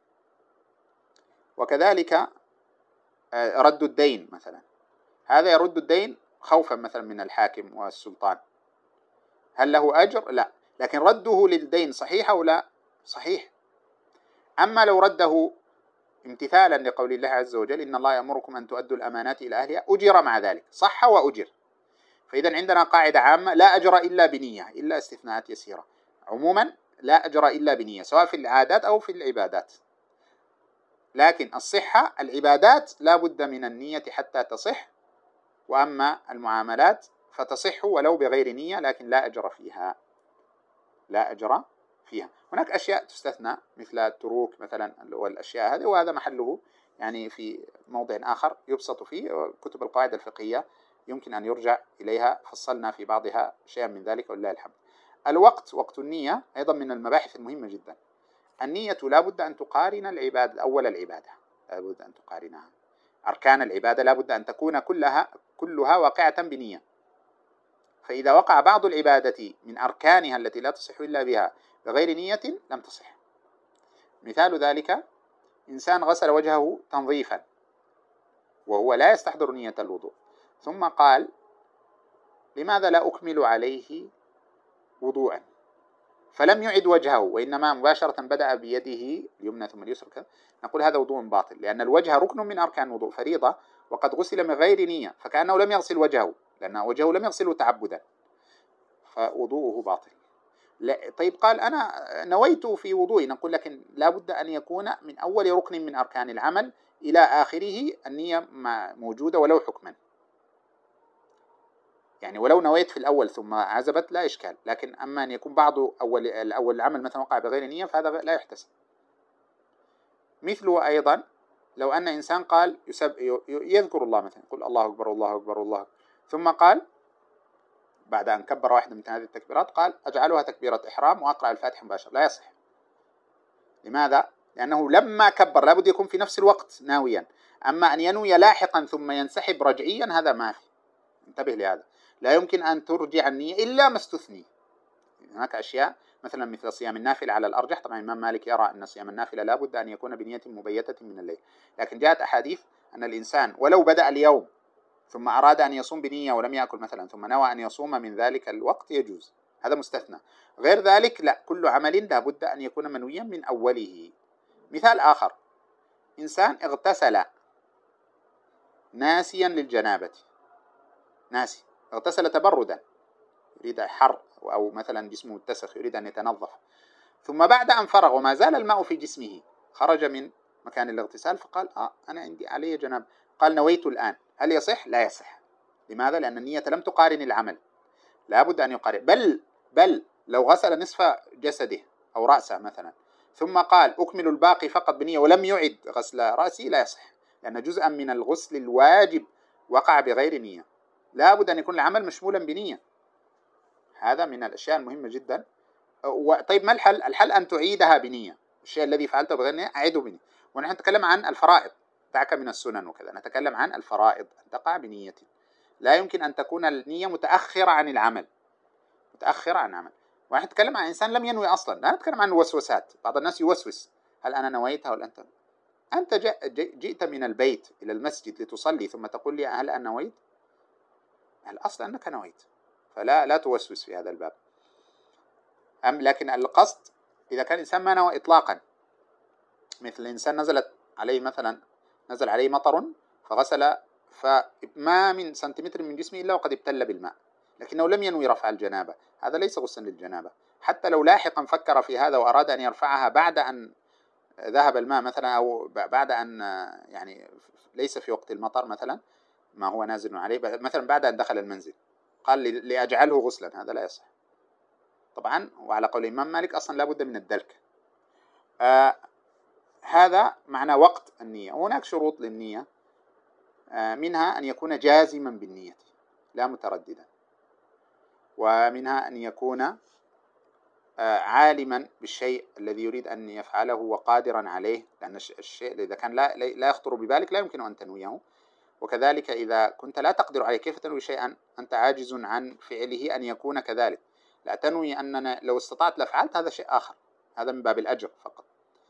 وكذلك رد الدين مثلا، هذا يرد الدين خوفا مثلا من الحاكم والسلطان، هل له أجر؟ لا، لكن رده للدين صحيح أو لا؟ صحيح. أما لو رده امتثالا لقول الله عز وجل إن الله يأمركم أن تؤدوا الأمانات إلى أهلها، أجر مع ذلك، صح وأجر. فإذا عندنا قاعدة عامة لا أجر إلا بنية، إلا استثناءات يسيرة، عموما لا أجر إلا بنية، سواء في العادات أو في العبادات. لكن الصحة العبادات لا بد من النية حتى تصح، وأما المعاملات فتصح ولو بغير نية لكن لا أجر فيها، لا أجر فيها. هناك أشياء تستثنى مثل التروك مثلا والأشياء هذه، وهذا محله يعني في موضع آخر يبسط فيه، كتب القواعد الفقهية يمكن أن يرجع إليها، فصلنا في بعضها شيئا من ذلك ولله الحمد. الوقت، وقت النية أيضا من المباحث المهمة جدا. النية لا بد أن تقارن العبادة، أول العبادة لا بد أن تقارنها، أركان العبادة لا بد أن تكون كلها كلها واقعة بنية. فإذا وقع بعض العبادة من أركانها التي لا تصح إلا بها بغير نية لم تصح. مثال ذلك إنسان غسل وجهه تنظيفا وهو لا يستحضر نية الوضوء، ثم قال لماذا لا أكمل عليه وضوءا، فلم يعد وجهه وإنما مباشرة بدأ بيده اليمنى ثم اليسرى كذا، نقول هذا وضوء باطل، لأن الوجه ركن من أركان الوضوء فريضة، وقد غسل من غير نية فكأنه لم يغسل وجهه، لأن وجهه لم يغسله تعبدا، فوضوءه باطل. طيب قال أنا نويت في وضوئي، نقول لكن لا بد أن يكون من أول ركن من أركان العمل إلى آخره النية موجودة ولو حكما، يعني ولو نويت في الأول ثم عزبت لا إشكال، لكن أما أن يكون بعض أول الأول العمل مثلا وقع بغير نية فهذا لا يحتسب. مثله أيضا لو أن إنسان قال يسب يذكر الله مثلا، يقول الله أكبر الله أكبر الله، ثم قال بعد أن كبر واحدة من هذه التكبيرات قال أجعلها تكبيرة إحرام وأقرأ الفاتحة مباشرة، لا يصح. لماذا؟ لأنه لما كبر لابد يكون في نفس الوقت ناويا، أما أن ينوي لاحقا ثم ينسحب رجعيا هذا ما في، انتبه لهذا، لا يمكن أن ترجع النية إلا ما استثني. هناك أشياء مثلا مثل صيام النافل على الأرجح، طبعا الإمام مالك يرى أن صيام النافلة لا بد أن يكون بنية مبيتة من الليل، لكن جاءت أحاديث أن الإنسان ولو بدأ اليوم ثم أراد أن يصوم بنية ولم يأكل مثلا ثم نوى أن يصوم من ذلك الوقت يجوز، هذا مستثنى. غير ذلك لا، كل عمل لا بد أن يكون منويا من أوله. مثال آخر، إنسان اغتسل ناسيا للجنابة، ناسي اغتسل تبردا يريد حر أو مثلا جسمه متسخ يريد أن يتنظف، ثم بعد أن فرغ وما زال الماء في جسمه خرج من مكان الاغتسال فقال آه أنا عندي علي جنابة، قال نويت الآن، هل يصح؟ لا يصح. لماذا؟ لأن النية لم تقارن العمل، لا بد أن يقارن. بل بل لو غسل نصف جسده أو رأسه مثلا ثم قال أكمل الباقي فقط بنية ولم يعد غسل رأسي لا يصح، لأن جزءا من الغسل الواجب وقع بغير نية، لا بد أن يكون العمل مشمولا بنية. هذا من الأشياء المهمة جدا. طيب ما الحل؟ الحل أن تعيدها بنية، الشيء الذي فعلته بغير نية أعيده بنية. ونحن نتكلم عن الفرائض، دعك من السنن وكذا، نتكلم عن الفرائض أن تقع بنية، لا يمكن أن تكون النية متأخرة عن العمل، متأخرة عن العمل. ونحن نتكلم عن إنسان لم ينوي أصلا، لا نتكلم عن الوسوسات، بعض الناس يوسوس هل أنا نويتها ولا أنت أنت جئت من البيت إلى المسجد لتصلي ثم تقول لي هل أنا نويت؟ الأصل أنك نويت، فلا لا توسوس في هذا الباب. أم لكن القصد إذا كان الإنسان ما نوى إطلاقا، مثل الإنسان نزلت عليه مثلا نزل عليه مطر فغسل فما من سنتيمتر من جسمه إلا وقد ابتل بالماء، لكنه لم ينوي رفع الجنابة، هذا ليس غسلا للجنابة، حتى لو لاحقا فكر في هذا وأراد أن يرفعها بعد أن ذهب الماء مثلا أو بعد أن يعني ليس في وقت المطر مثلا ما هو نازل عليه، مثلا بعد أن دخل المنزل قال لأجعله غسلا، هذا لا يصح طبعا. وعلى قول الإمام مالك أصلا لا بد من الدلك. آه هذا معنى وقت النية. وهناك شروط للنية، آه منها أن يكون جازما بالنية لا مترددا، ومنها أن يكون عالما بالشيء الذي يريد أن يفعله وقادرا عليه، لأن الشيء إذا كان لا, لا يخطر ببالك لا يمكن أن تنويه. وكذلك إذا كنت لا تقدر عليه كيف تنوي شيئا أنت عاجز عن فعله أن يكون كذلك؟ لا تنوي أننا لو استطعت لفعلت، هذا شيء آخر، هذا من باب الأجر فقط.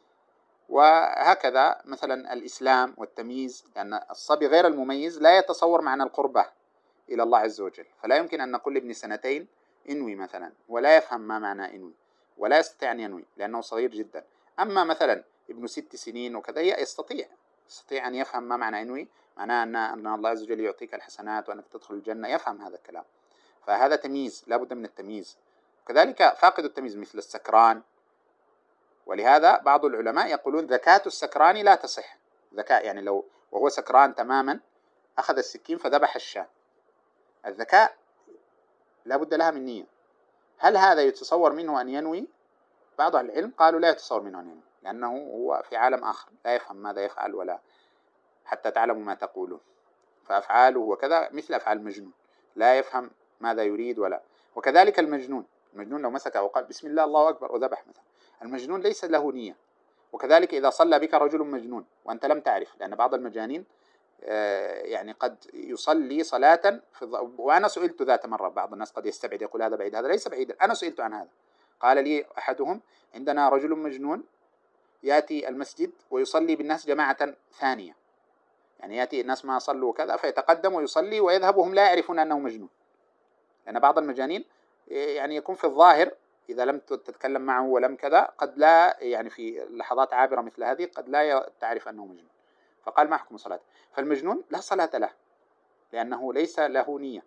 وهكذا مثلا الإسلام والتمييز، لأن الصبي غير المميز لا يتصور معنى القربة إلى الله عز وجل، فلا يمكن أن نقول لابن سنتين انوي مثلا، ولا يفهم ما معنى انوي ولا يستطيع أن ينوي لأنه صغير جدا. أما مثلا ابن ست سنين وكذا يستطيع يستطيع أن يفهم ما معنى انوي، معناه أن أن الله عز وجل يعطيك الحسنات وأنك تدخل الجنة، يفهم هذا الكلام. فهذا تمييز، لا بد من التمييز. كذلك فاقد التمييز مثل السكران، ولهذا بعض العلماء يقولون ذكاة السكران لا تصح. ذكاء يعني لو وهو سكران تماما أخذ السكين فذبح الشاة، الذكاء لا بد لها من نية. هل هذا يتصور منه أن ينوي؟ بعض العلم قالوا لا يتصور منه أن ينوي، لأنه هو في عالم آخر لا يفهم ماذا يفعل ولا حتى تعلموا ما تقولون. فأفعاله وكذا مثل أفعال المجنون، لا يفهم ماذا يريد ولا. وكذلك المجنون، المجنون لو مسك أو قال بسم الله الله أكبر وذبح مثلا، المجنون ليس له نية. وكذلك إذا صلى بك رجل مجنون وأنت لم تعرف، لأن بعض المجانين يعني قد يصلي صلاة في الض... وأنا سئلت ذات مرة، بعض الناس قد يستبعد يقول هذا بعيد، هذا ليس بعيدا، أنا سئلت عن هذا. قال لي أحدهم عندنا رجل مجنون يأتي المسجد ويصلي بالناس جماعة ثانية، يعني يأتي الناس ما صلوا وكذا فيتقدم ويصلي ويذهب وهم لا يعرفون أنه مجنون. لأن بعض المجانين يعني يكون في الظاهر إذا لم تتكلم معه ولم كذا قد لا، يعني في لحظات عابرة مثل هذه قد لا تعرف أنه مجنون. فقال ما حكم صلاته؟ فالمجنون لا صلاة له لأنه ليس له نية.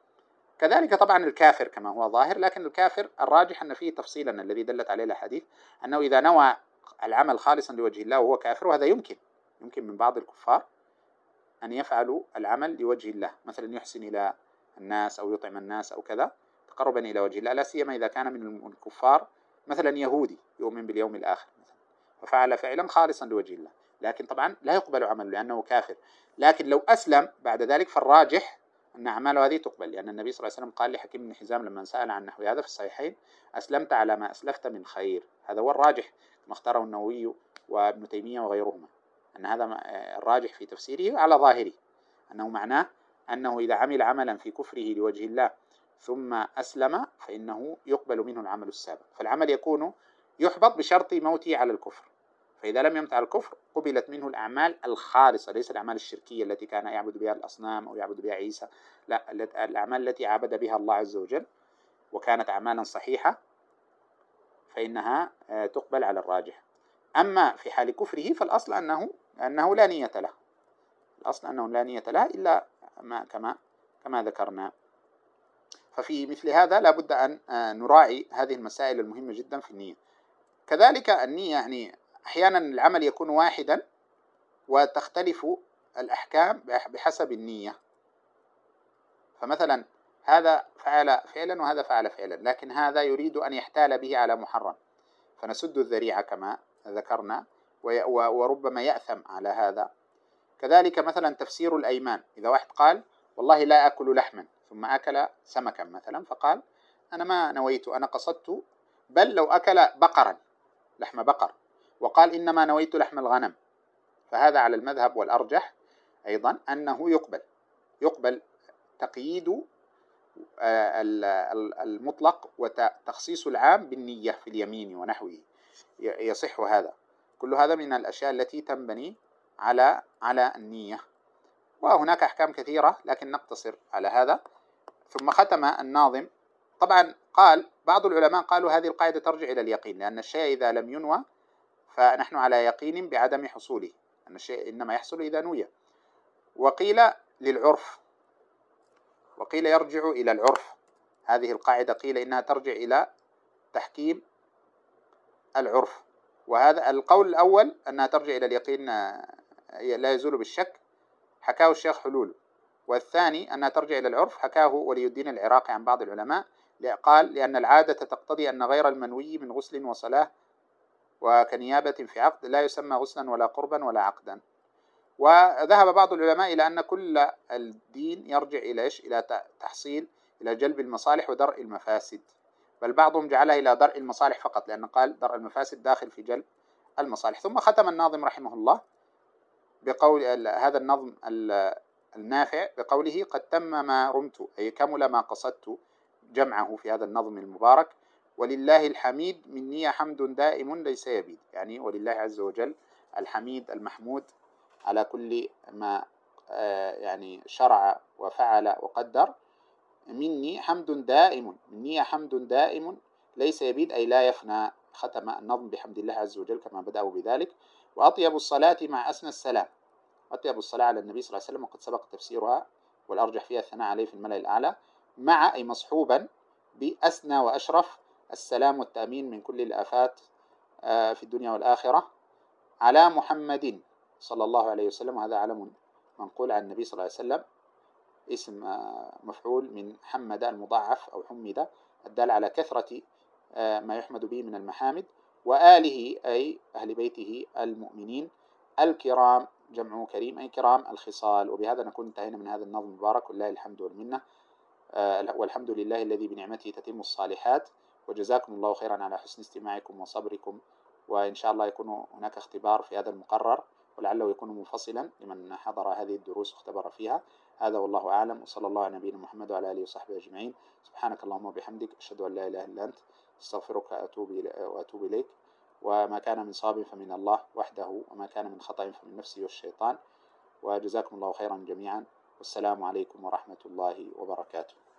كذلك طبعا الكافر كما هو ظاهر، لكن الكافر الراجح أن فيه تفصيلا الذي دلت عليه الحديث أنه إذا نوى العمل خالصا لوجه الله وهو كافر، وهذا يمكن يمكن من بعض الكفار أن يفعلوا العمل لوجه الله، مثلا يحسن إلى الناس أو يطعم الناس أو كذا تقربا إلى وجه الله، لا سيما إذا كان من الكفار مثلا يهودي يؤمن باليوم الآخر مثلا ففعل فعلا خالصا لوجه الله، لكن طبعا لا يقبل عمله لأنه كافر. لكن لو أسلم بعد ذلك فالراجح أن أعماله هذه تقبل، لأن النبي صلى الله عليه وسلم قال لحكيم بن حزام لما سأل عن نحو هذا في الصحيحين أسلمت على ما أسلفت من خير. هذا هو الراجح كما اختاره النووي وابن تيمية وغيرهما، أن هذا الراجح في تفسيره على ظاهره، أنه معناه أنه إذا عمل عملا في كفره لوجه الله ثم أسلم فإنه يقبل منه العمل السابق، فالعمل يكون يحبط بشرط موته على الكفر، فإذا لم يمت على الكفر قبلت منه الأعمال الخالصة، ليس الأعمال الشركية التي كان يعبد بها الأصنام أو يعبد بها عيسى، لا، الأعمال التي عبد بها الله عز وجل وكانت أعمالا صحيحة فإنها تقبل على الراجح. أما في حال كفره فالأصل أنه أنه لا نية له، الأصل أنه لا نية له إلا ما كما كما ذكرنا. ففي مثل هذا لا بد أن نراعي هذه المسائل المهمة جدا في النية. كذلك النية يعني أحيانا العمل يكون واحدا وتختلف الأحكام بحسب النية، فمثلا هذا فعل فعلا وهذا فعل فعلا، لكن هذا يريد أن يحتال به على محرم فنسد الذريعة كما ذكرنا، وربما يأثم على هذا. كذلك مثلا تفسير الأيمان، إذا واحد قال والله لا أكل لحما ثم أكل سمكا مثلا، فقال أنا ما نويت، أنا قصدت، بل لو أكل بقرا لحم بقر وقال إنما نويت لحم الغنم، فهذا على المذهب والأرجح أيضا أنه يقبل يقبل تقييد المطلق وتخصيص العام بالنية في اليمين ونحوه، يصح هذا. كل هذا من الأشياء التي تنبني على على النية، وهناك أحكام كثيرة لكن نقتصر على هذا. ثم ختم الناظم، طبعا قال بعض العلماء قالوا هذه القاعدة ترجع إلى اليقين، لأن الشيء إذا لم ينوى فنحن على يقين بعدم حصوله، أن الشيء إنما يحصل إذا نوي. وقيل للعرف، وقيل يرجع إلى العرف، هذه القاعدة قيل إنها ترجع إلى تحكيم العرف، وهذا القول الأول أنها ترجع إلى اليقين لا يزول بالشك حكاه الشيخ حلول، والثاني أنها ترجع إلى العرف حكاه ولي الدين العراقي عن بعض العلماء، قال لأن العادة تقتضي أن غير المنوي من غسل وصلاة وكنيابة في عقد لا يسمى غسلا ولا قربا ولا عقدا. وذهب بعض العلماء إلى أن كل الدين يرجع إلى إيش؟ إلى تحصيل، إلى جلب المصالح ودرء المفاسد، بل بعضهم جعلها إلى درء المصالح فقط، لأن قال درء المفاسد داخل في جلب المصالح. ثم ختم الناظم رحمه الله بقول هذا النظم النافع بقوله: قد تم ما رمت، أي كمل ما قصدت جمعه في هذا النظم المبارك. ولله الحميد مني حمد دائم ليس يبيد، يعني ولله عز وجل الحميد المحمود على كل ما يعني شرع وفعل وقدر. مني حمد دائم، مني حمد دائم ليس يبيد، أي لا يفنى. ختم النظم بحمد الله عز وجل كما بدأوا بذلك. وأطيب الصلاة مع أسنى السلام، أطيب الصلاة على النبي صلى الله عليه وسلم، وقد سبق تفسيرها والأرجح فيها الثناء عليه في الملأ الأعلى، مع أي مصحوبا بأسنى وأشرف السلام والتأمين من كل الآفات في الدنيا والآخرة، على محمد صلى الله عليه وسلم. وهذا علم منقول عن النبي صلى الله عليه وسلم، اسم مفعول من حمد المضاعف أو حمد، الدال على كثرة ما يحمد به من المحامد. وآله أي أهل بيته المؤمنين الكرام، جمع كريم أي كرام الخصال. وبهذا نكون انتهينا من هذا النظم المبارك، والله الحمد والمنة، والحمد لله الذي بنعمته تتم الصالحات. وجزاكم الله خيرا على حسن استماعكم وصبركم، وإن شاء الله يكون هناك اختبار في هذا المقرر، ولعله يكون منفصلا لمن حضر هذه الدروس واختبر فيها. هذا والله أعلم، وصلى الله على نبينا محمد وعلى آله وصحبه أجمعين. سبحانك اللهم وبحمدك، أشهد أن لا إله إلا أنت، استغفرك وأتوب إليك. وما كان من صواب فمن الله وحده، وما كان من خطأ فمن نفسي والشيطان. وجزاكم الله خيرا جميعا، والسلام عليكم ورحمة الله وبركاته.